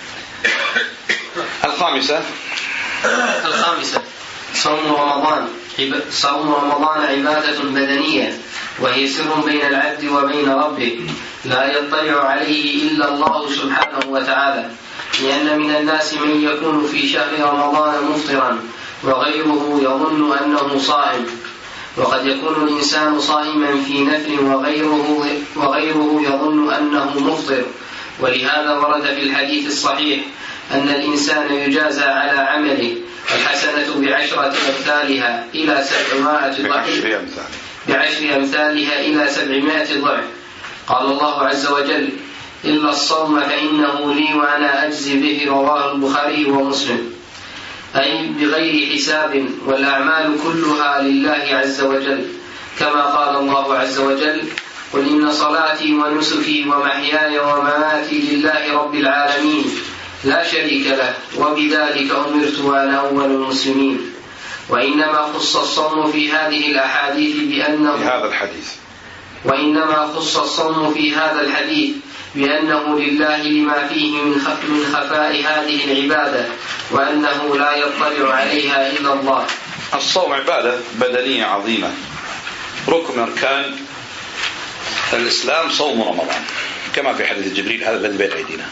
الخامسة الخامسة صوم رمضان. صوم رمضان عبادة بدنية، وهي سر بين العبد وبين ربه لا يطلع عليه إلا الله سبحانه وتعالى، لأن من الناس من يكون في شهر رمضان مفطرا وغيره يظن أنه صائم، وقد يكون الإنسان صائما في نفل وغيره, وغيره يظن أنه مفطر. ولهذا ورد في الحديث الصحيح أن الإنسان يجازى على عمله الحسنة بعشرة أمثالها إلى سبعمائة ضعف بعشر أمثالها إلى سبعمائة ضعف. قال الله عز وجل إلا الصوم فإنه لي وأنا أجزي به، رواه البخاري ومسلم، أي بغير حساب، والأعمال كلها لله عز وجل، كما قال الله عز وجل قل إن صلاتي ونسكي ومحياي ومماتي لله رب العالمين لا شريك له وبذلك أمرت وأنا أول المسلمين. وإنما خص الصوم في هذه الأحاديث بأنه في هذا الحديث وإنما خص الصوم في هذا الحديث بأنه لله لما فيه من خفاء هذه العبادة، وأنه لا يطلع عليها إلا الله. الصوم عبادة بدنية عظيمة، ركن من أركان الإسلام صوم رمضان، كما في حديث جبريل هذا الذي بين أيدينا.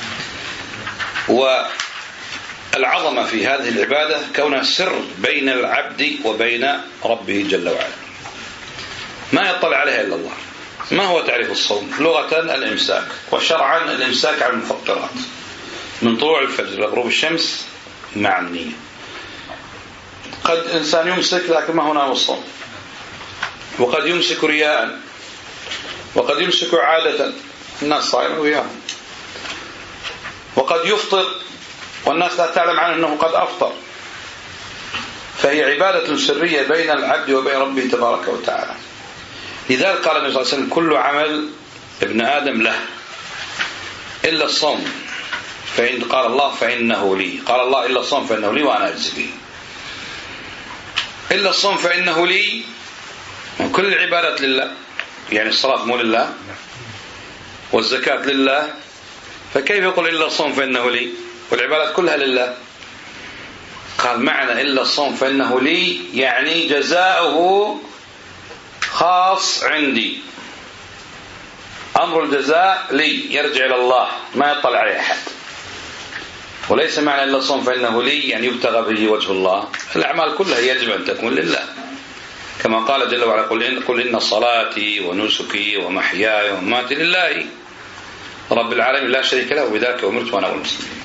والعظمة في هذه العبادة كونها سر بين العبد وبين ربه جل وعلا، ما يطلع عليها إلا الله. ما هو تعريف الصوم؟ لغة الإمساك، وشرعا الإمساك عن المفطرات من طلوع الفجر لغروب الشمس مع النية. قد إنسان يمسك لكن ما هو نوع الصوم، وقد يمسك رياء، وقد يمسك عادة الناس صائمون وياهم، وقد يفطر والناس لا تعلم عنه أنه قد أفطر. فهي عبادة سرية بين العبد وبين ربه تبارك وتعالى. لذلك قال النبي صلى الله عليه وسلم كل عمل ابن آدم له إلا الصوم، فإن قال الله فإنه لي، قال الله إلا الصوم فإنه لي وأنا أجزي به. إلا الصوم فإنه لي، كل العبادات لله، يعني الصلاة مو لله والزكاة لله، فكيف يقول إلا الصوم فإنه لي والعبادات كلها لله؟ قال معنى إلا الصوم فإنه لي يعني جزاؤه خاص عندي، أمر الجزاء لي يرجع إلى الله ما يطلع عليه أحد. وليس معنى إلا الصوم فإنه لي يعني يبتغى به وجه الله، الأعمال كلها يجب أن تكون لله، كما قال جل وعلا قل إن, قل إن صلاتي ونسكي ومحياي ومماتي لله رب العالمين لا شريك له وبذلك أمرت وأنا أول المسلمين.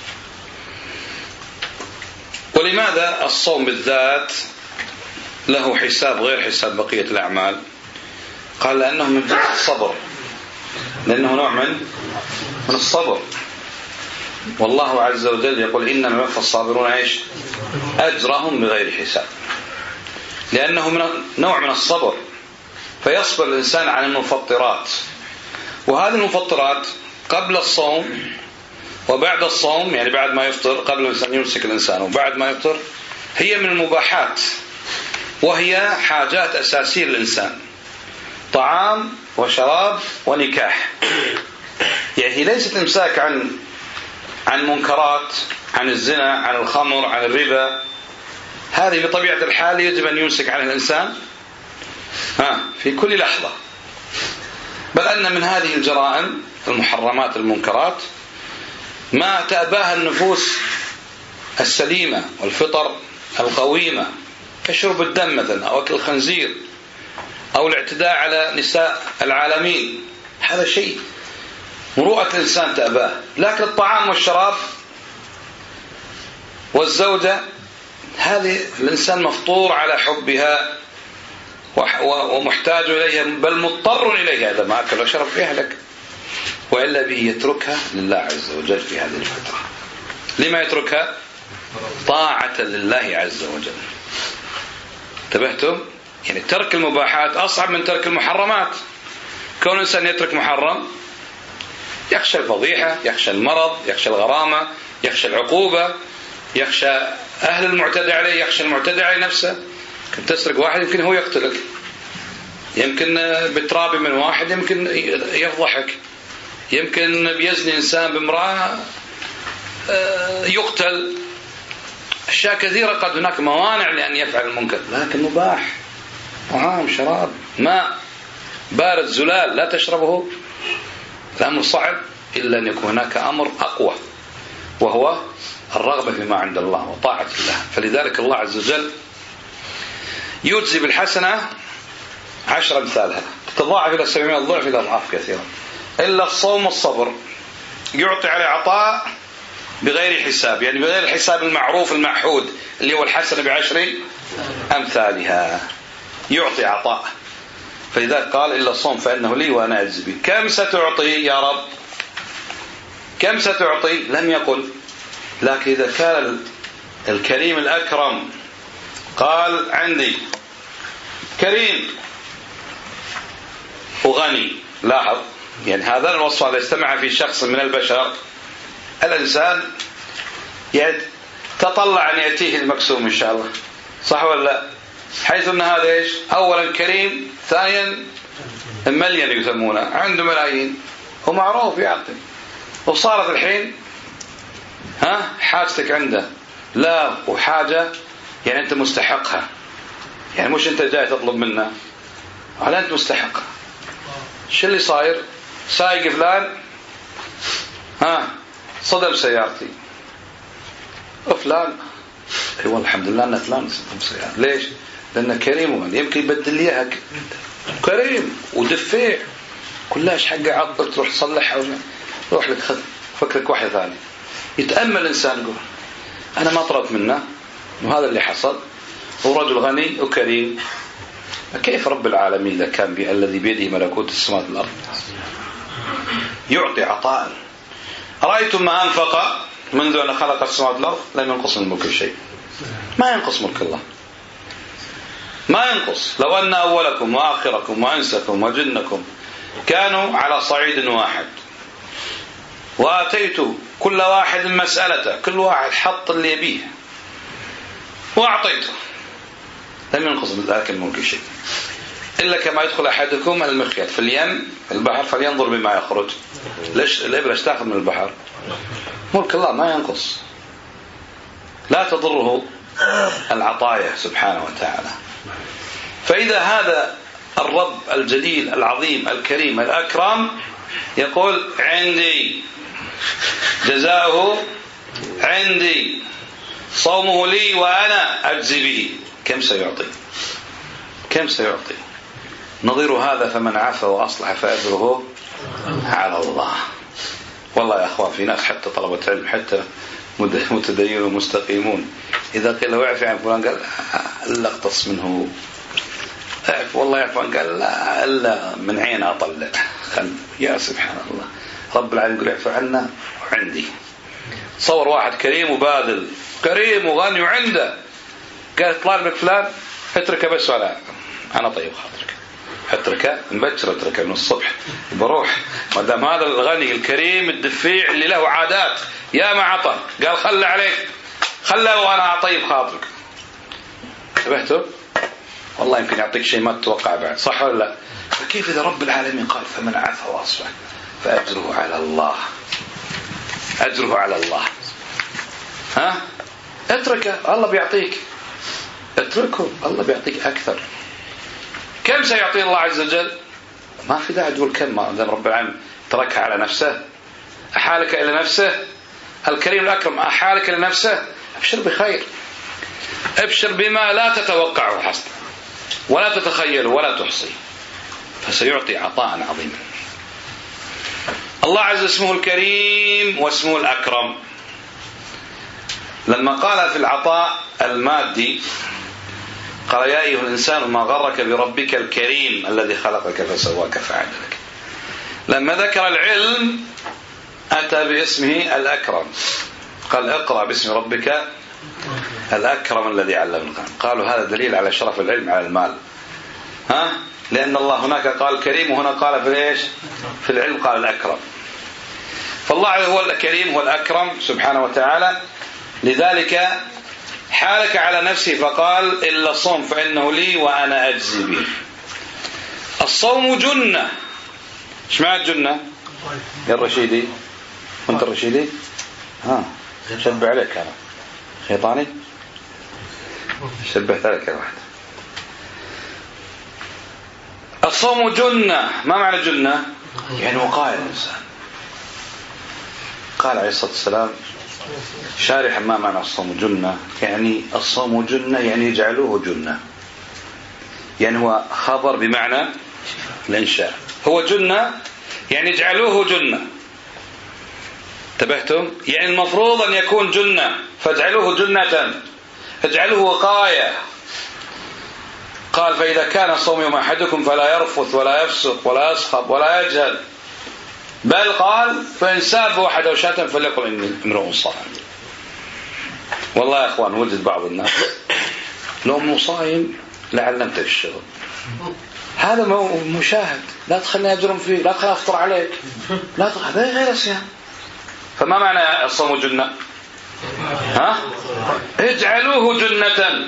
ولماذا الصوم بالذات له حساب غير حساب بقية الأعمال؟ قال لأنه من جنس الصبر، لأنه نوع من من الصبر. والله عز وجل يقول إنما يوفى الصابرون إيش أجرهم بغير حساب، لأنه من نوع من الصبر، فيصبر الإنسان عن المفطرات. وهذه المفطرات قبل الصوم وبعد الصوم، يعني بعد ما يفطر، قبل الإنسان يمسك الإنسان وبعد ما يفطر، هي من المباحات، وهي حاجات أساسية للإنسان، طعام وشراب ونكاح. يعني هي ليست إمساك عن عن منكرات، عن الزنا، عن الخمر، عن الربا، هذه بطبيعة الحال يجب أن يمسك عليها الإنسان ها في كل لحظة. بل أن من هذه الجرائم المحرمات المنكرات ما تأباها النفوس السليمة والفطر القويمة، كشرب الدم مثلا، أو أكل الخنزير، أو الاعتداء على نساء العالمين. هذا شيء مروءة الإنسان تأباه. لكن الطعام والشراب والزوجة هذه الإنسان مفطور على حبها ومحتاج إليها، بل مضطر إليها إذا ما أكل وشرب يهلك، وإلا به يتركها لله عز وجل في هذه الفترة. لما يتركها؟ طاعة لله عز وجل. انتبهتم؟ يعني ترك المباحات أصعب من ترك المحرمات. كون الإنسان يترك محرم يخشى الفضيحة، يخشى المرض، يخشى الغرامة، يخشى العقوبة، يخشى أهل المعتدى عليه، يخشى المعتدى عليه نفسه. كنت تسرق واحد يمكن هو يقتلك، يمكن بترابي من واحد يمكن يفضحك، يمكن بيزني إنسان بامرأة يقتل. أشياء كثيرة قد هناك موانع لأن يفعل المنكر، لكن مباح. طعام، شراب، ماء بارد، زلال لا تشربه. الأمر صعب إلا أن يكون هناك أمر أقوى، وهو الرغبة فيما عند الله وطاعة الله. فلذلك الله عز وجل يجزي بالحسنة عشر أمثالها، تتضاعف إلى سبعمائة ضعف إلى أضعاف كثيرة. إلا الصوم والصبر يعطي عليه عطاء بغير حساب، يعني بغير الحساب المعروف المعهود اللي هو الحسنة بعشر أمثالها، يعطي عطاء. فلذلك قال إلا الصوم فإنه لي وأنا أجزي به. كم ستعطي يا رب؟ كم ستعطي؟ لم يقل. لكن إذا كان الكريم الأكرم قال عندي كريم وغني، لاحظ يعني هذا الوصف إذا اجتمع في شخص من البشر الإنسان يعني تطلع أن يأتيه المكسوم إن شاء الله، صح ولا لا؟ حيث أن هذا إيش؟ أولا كريم، ثانيا مليان يسمونه، عنده ملايين ومعروف يعطي. وصارت الحين ها حاجتك عنده لا وحاجة يعني أنت مستحقها، يعني مش أنت جاي تطلب منه، على أنت مستحقها. شو اللي صاير؟ سايق فلان ها صدم سيارتي، وفلان ايوه الحمد لله ان فلان صدم سيارتي. ليش؟ لأنه كريم وغني، يمكن يبدل لي اياها كريم ودفيع كلها ايش حقه عطل تروح تصلحها، روح لك خذ فكرك واحد ثاني. يتأمل الإنسان يقول أنا ما طلبت منه وهذا اللي حصل، ورجل غني وكريم. كيف رب العالمين إذا كان الذي بيده ملكوت السماوات والأرض يعطي عطاء؟ رأيتم ما أنفق منذ أن خلق السماوات والأرض لم ينقص من ملك شيء، ما ينقص ملك الله، ما ينقص. لو أن أولكم وآخركم وأنسكم وجنكم كانوا على صعيد واحد وآتيت كل واحد مسألته، كل واحد حط اللي يبيه وأعطيته، لم ينقص من ذلك الملك شيء، إلا كما يدخل أحدكم المخيط في اليم في البحر فلينظر بما يخرج. ليش الإبرة تأخذ من البحر؟ ملك الله ما ينقص، لا تضره العطايا سبحانه وتعالى. فإذا هذا الرب الجليل العظيم الكريم الأكرم يقول عندي جزاؤه عندي، صومه لي وأنا أجزي به، كم سيعطي؟ كم سيعطي؟ نظير هذا فمن عفا وأصلح فأجره على الله. والله يا أخوان في ناس حتى طلبة علم حتى متدينون ومستقيمون إذا قيل له اعفي عن فلان قال لا اقتص منه، اعف والله يعفو عنه قال لا الا من عين اطلع خل. يا سبحان الله، رب العالمين يقول اعفو عنا وعندي. صور واحد كريم وباذل، كريم وغني وعنده، قال طلع لك فلان اتركه بس ولا انا طيب خاطرك، اتركه مبكر اتركه من الصبح بروح، ما دام هذا الغني الكريم الدفيع اللي له عادات يا ما عطى قال خلى عليك خلى وانا طيب خاطرك. انتبهتوا؟ والله يمكن يعطيك شيء ما تتوقع بعد، صح ولا لا؟ فكيف إذا رب العالمين قال فمن عفا وأصلح فأجره على الله، أجره على الله. ها اتركه الله بيعطيك، اتركه، الله بيعطيك أكثر. كم سيعطي الله عز وجل؟ ما في داعي تقول كم، ما دام رب العالمين تركها على نفسه. أحالك إلى نفسه الكريم الأكرم، أحالك إلى نفسه، أبشر بخير، أبشر بما لا تتوقعه حسنا ولا تتخيله ولا تحصيه، فسيعطي عطاء عظيما. الله عز وجل اسمه الكريم واسمه الأكرم. لما قال في العطاء المادي قال يا أيها الإنسان ما غرك بربك الكريم الذي خلقك فسواك فعدلك. لما ذكر العلم أتى باسمه الأكرم، قال اقرأ باسم ربك الأكرم الذي علم القلم. قالوا هذا دليل على شرف العلم على المال، ها؟ لأن الله هناك قال كريم وهنا قال في إيش؟ في العلم قال الأكرم. فالله هو الكريم هو الأكرم سبحانه وتعالى. لذلك حالك على نفسه فقال إلا الصوم فإنه لي وأنا أجزي به. الصوم جنة. ايش معنى جنة يا الرشيدي؟ أنت الرشيدي؟ ها شبه عليك أنا خيطاني، شبهت عليك يا واحد. الصوم جنة. ما معنى جنة؟ يعني وقاية الإنسان. قال عليه الصلاة والسلام شارحا ما معنى الصوم جنة، يعني الصوم جنة يعني يجعلوه جنة، يعني هو خبر بمعنى الإنشاء. هو جنة يعني يجعلوه جنة. انتبهتم؟ يعني المفروض أن يكون جنة فاجعلوه جنة، اجعلوه وقاية. قال فإذا كان صوم يوم أحدكم فلا يرفث ولا يفسق ولا يصخب ولا يجهل، بل قال فإن ساب واحد أو شاتم فليقل إني امرؤ صائم. والله يا أخوان وجد بعض الناس لو أنه صائم لعلمت في الشغل، هذا مشاهد، لا تخلني أجرم فيه، لا تخلني أفطر عليك، لا تخلني، هذا غير صيام. فما معنى الصوم جنة؟ ها؟ اجعلوه جنة،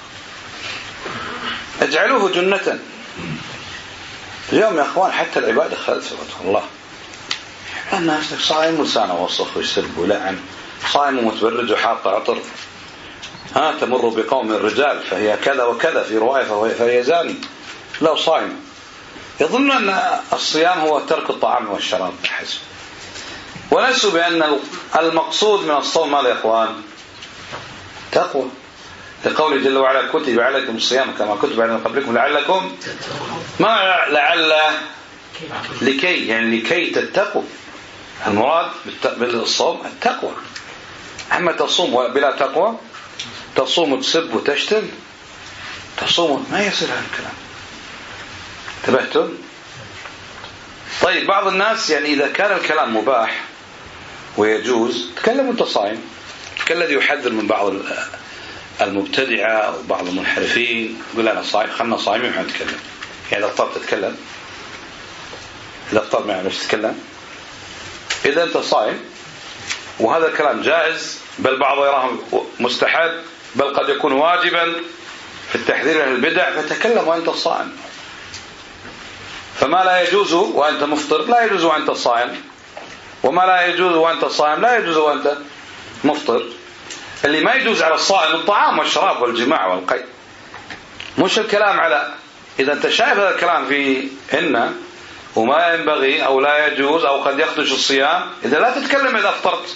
اجعلوه جنة. اليوم يا أخوان حتى العبادة خلصت الله، الناس صائم ولسانه وسخ ويسب ولعن، صائم ومتبرج وحاط عطر، ها تمر بقوم الرجال فهي كذا وكذا، في رواية فهي زاني. لو صائم يظن أن الصيام هو ترك الطعام والشراب حسب، ونسوا بأن المقصود من الصوم ماذا يا أخوان؟ تقوى. لقوله جل وعلا كتب عليكم الصيام كما كتب على قبلكم لعلكم، ما لعل لكي، يعني لكي تتقوا. المراد بالصوم التقوى. أما تصوم بلا تقوى، تصوم وتسب وتشتم، تصوم ما يصير هذا الكلام. انتبهتم؟ طيب بعض الناس يعني إذا كان الكلام مباح ويجوز تكلم وانت صائم، كالذي يحذر من بعض المبتدعة أو بعض المنحرفين يقول أنا صائم، خلنا صائمين وحنا نتكلم. يعني إذا أفطرت تتكلم، إذا أفطرت معنا مش تتكلم. إذا أنت صائم وهذا الكلام جائز، بل بعض يراه مستحب، بل قد يكون واجبا في التحذير من البدع، فتكلم وأنت صائم. فما لا يجوز وأنت مفطر لا يجوز وأنت صائم، وما لا يجوز وأنت صائم لا يجوز وأنت مفطر. اللي ما يجوز على الصائم الطعام والشراب والجماع والقيء، مش الكلام على. إذا أنت شايف هذا الكلام في إن وما ينبغي أو لا يجوز أو قد يخدش الصيام، إذا لا تتكلم إذا أفطرت.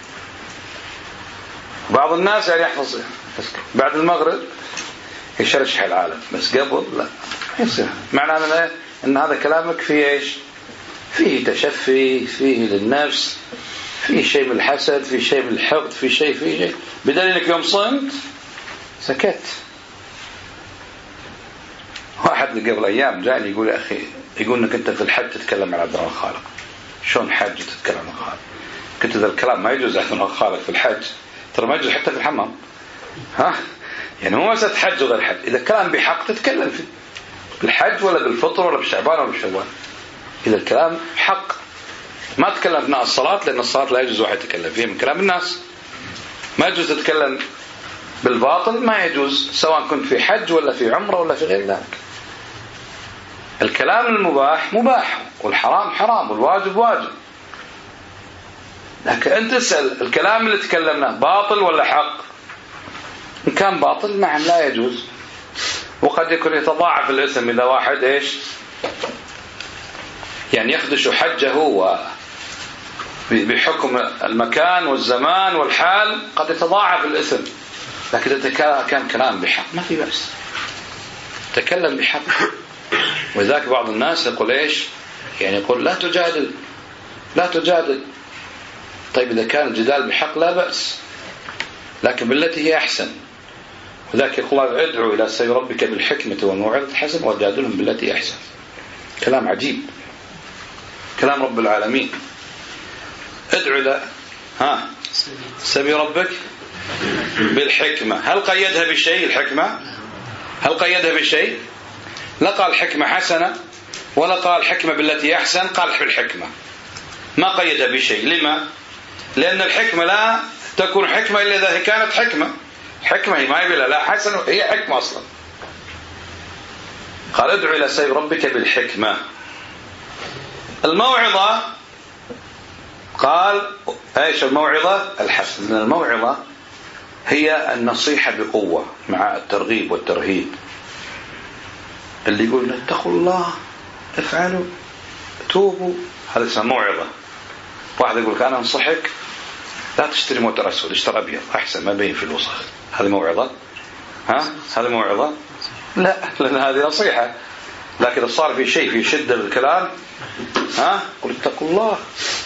بعض الناس يعني يحفظ بعد المغرب يشرشح العالم، بس قبل لا يصير. معنى أن إن هذا كلامك فيه إيش؟ فيه تشفي، فيه للنفس، فيه شيء من الحسد، فيه شيء من الحقد، فيه شيء فيه شيء بدل إنك يوم صمت سكت. واحد قبل أيام جاني يقول يا أخي، يقول إنك أنت في الحج تتكلم على عبد الخالق. شلون حج تتكلم عن الخالق؟ قلت هذا الكلام ما يجوز عبد الخالق في الحج، ترى ما يجوز حتى في الحمام. ها يعني مو مسألة حج وغير حج، إذا كلام بحق تتكلم فيه، بالحج ولا بالفطر ولا بالشعبان ولا بالشوال. إذا الكلام حق ما تتكلم أثناء الصلاة، لأن الصلاة لا يجوز واحد يتكلم فيها من كلام الناس. ما يجوز تتكلم بالباطل، ما يجوز سواء كنت في حج ولا في عمرة ولا في غير ذلك. الكلام المباح مباح، والحرام حرام، والواجب واجب. لكن أنت تسأل الكلام اللي تكلمناه باطل ولا حق؟ إن كان باطل نعم لا يجوز. وقد يكون يتضاعف الإثم إذا واحد إيش يعني يخدش حجه و بحكم المكان والزمان والحال قد يتضاعف الإثم. لكن إذا كان كلام بحق ما في بأس، تكلم بحق. وذاك بعض الناس يقول إيش يعني يقول لا تجادل لا تجادل. طيب إذا كان الجدال بحق لا بأس، لكن بالتي هي أحسن. وذاك يقول الله ادعو إلى سبيل ربك بالحكمة والموعظة الحسنة وجادلهم بالتي أحسن. كلام عجيب، كلام رب العالمين. ادعو إلى ها سبيل ربك بالحكمة. هل قيدها بشيء الحكمة؟ هل قيدها بشيء؟ لا قال حكمة حسنة ولا قال حكمة بالتي أحسن، قال بالحكمة، ما قيدها بشيء. لما؟ لأن الحكمة لا تكون حكمة إلا إذا كانت حكمة. حكمة هي ما يبلا لا حسن، هي حكمة أصلا. قال ادعو إلى سبيل ربك بالحكمة. الموعظة قال ايش الموعظة؟ الحسن. الموعظة هي النصيحة بقوة مع الترغيب والترهيب. اللي يقول اتقوا الله افعلوا توبوا، هذا اسمه موعظة. واحد يقول أنا أنصحك لا تشتري موتر أسود، اشتري أبيض أحسن ما بين في الوسخ. هذه موعظة؟ ها؟ هذه موعظة؟ لا، لأن هذه نصيحة. لكن إذا صار في شيء في شدة بالكلام ها قل اتقوا الله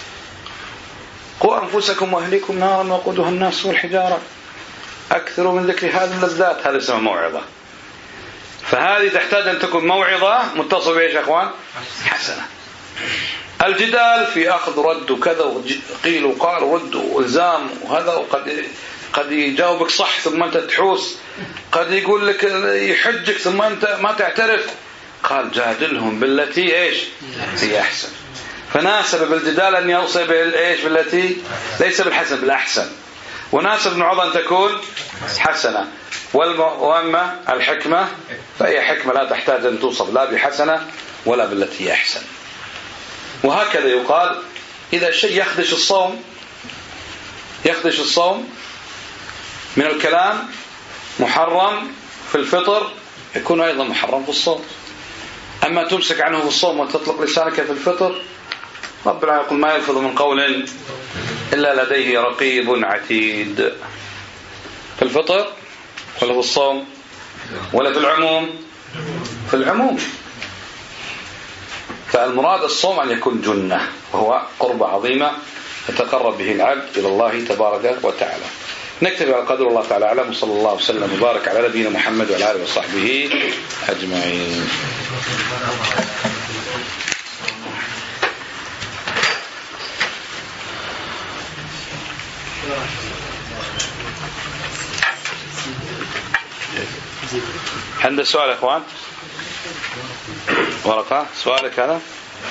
قوا أنفسكم وأهليكم نارا وقودها الناس والحجارة أكثروا من ذكر هذه اللذات، هذا اسمه موعظة. فهذه تحتاج أن تكون موعظة متصلة بإيش يا أخوان؟ حسنة. الجدال في أخذ رد وكذا وقيل وقال ورد والزام وهذا، وقد قد يجاوبك صح ثم أنت تحوس، قد يقول لك يحجك ثم أنت ما تعترف. قال جادلهم بالتي إيش هي أحسن. فناسب بالجدال أن يوصي بالإيش بالتي ليس بالحسن بالأحسن، وناسب الموعظة أن تكون حسنة. وأما الحكمة فهي حكمة لا تحتاج أن توصف لا بحسنة ولا بالتي هي أحسن. وهكذا يقال إذا شيء يخدش الصوم يخدش الصوم من الكلام محرم في الفطر يكون أيضا محرم في الصوم. أما تمسك عنه في الصوم وتطلق لسانك في الفطر، رب العالمين يقول ما يلفظ من قول إلا لديه رقيب عتيد. في الفطر ولا في الصوم ولا في العموم؟ في العموم. فالمراد الصوم أن يكون جنة، وهو قربة عظيمة يتقرب به العبد إلى الله تبارك وتعالى. نكتب على قدر الله تعالى أعلم، وصلى الله وسلم وبارك على نبينا محمد وعلى آله وصحبه أجمعين. عند سؤال يا اخوان؟ ورقة سؤالك هذا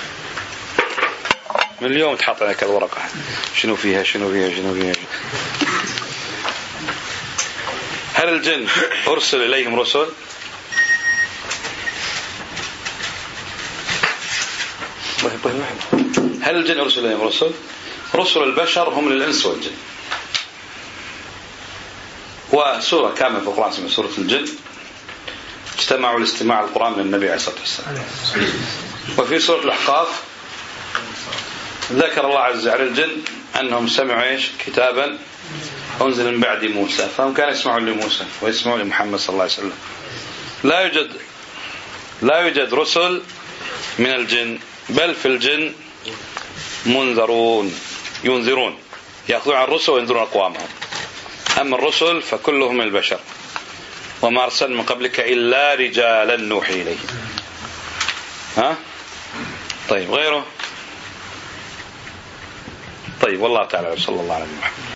من اليوم تحط عليك الورقة، شنو فيها شنو فيها شنو فيها هل الجن أرسل إليهم رسل؟ هل الجن أرسل إليهم رسل؟ رسل البشر هم للإنس والجن. وسورة كاملة في القرآن اسمها سورة الجن اجتمعوا لاستماع القرآن من النبي عليه الصلاة والسلام. وفي سورة الأحقاف ذكر الله عز وجل الجن أنهم سمعوا إيش كتابا أنزل من بعد موسى، فهم كانوا يسمعون لموسى ويسمعون لمحمد صلى الله عليه وسلم. لا يوجد لا يوجد رسل من الجن، بل في الجن منذرون ينذرون يأخذون عن الرسل وينذرون أقوامهم. أما الرسل فكلهم من البشر، وما أرسلنا من قبلك إلا رجالا نوحي إليه. ها طيب غيره؟ طيب والله تعالى صلى الله عليه وسلم.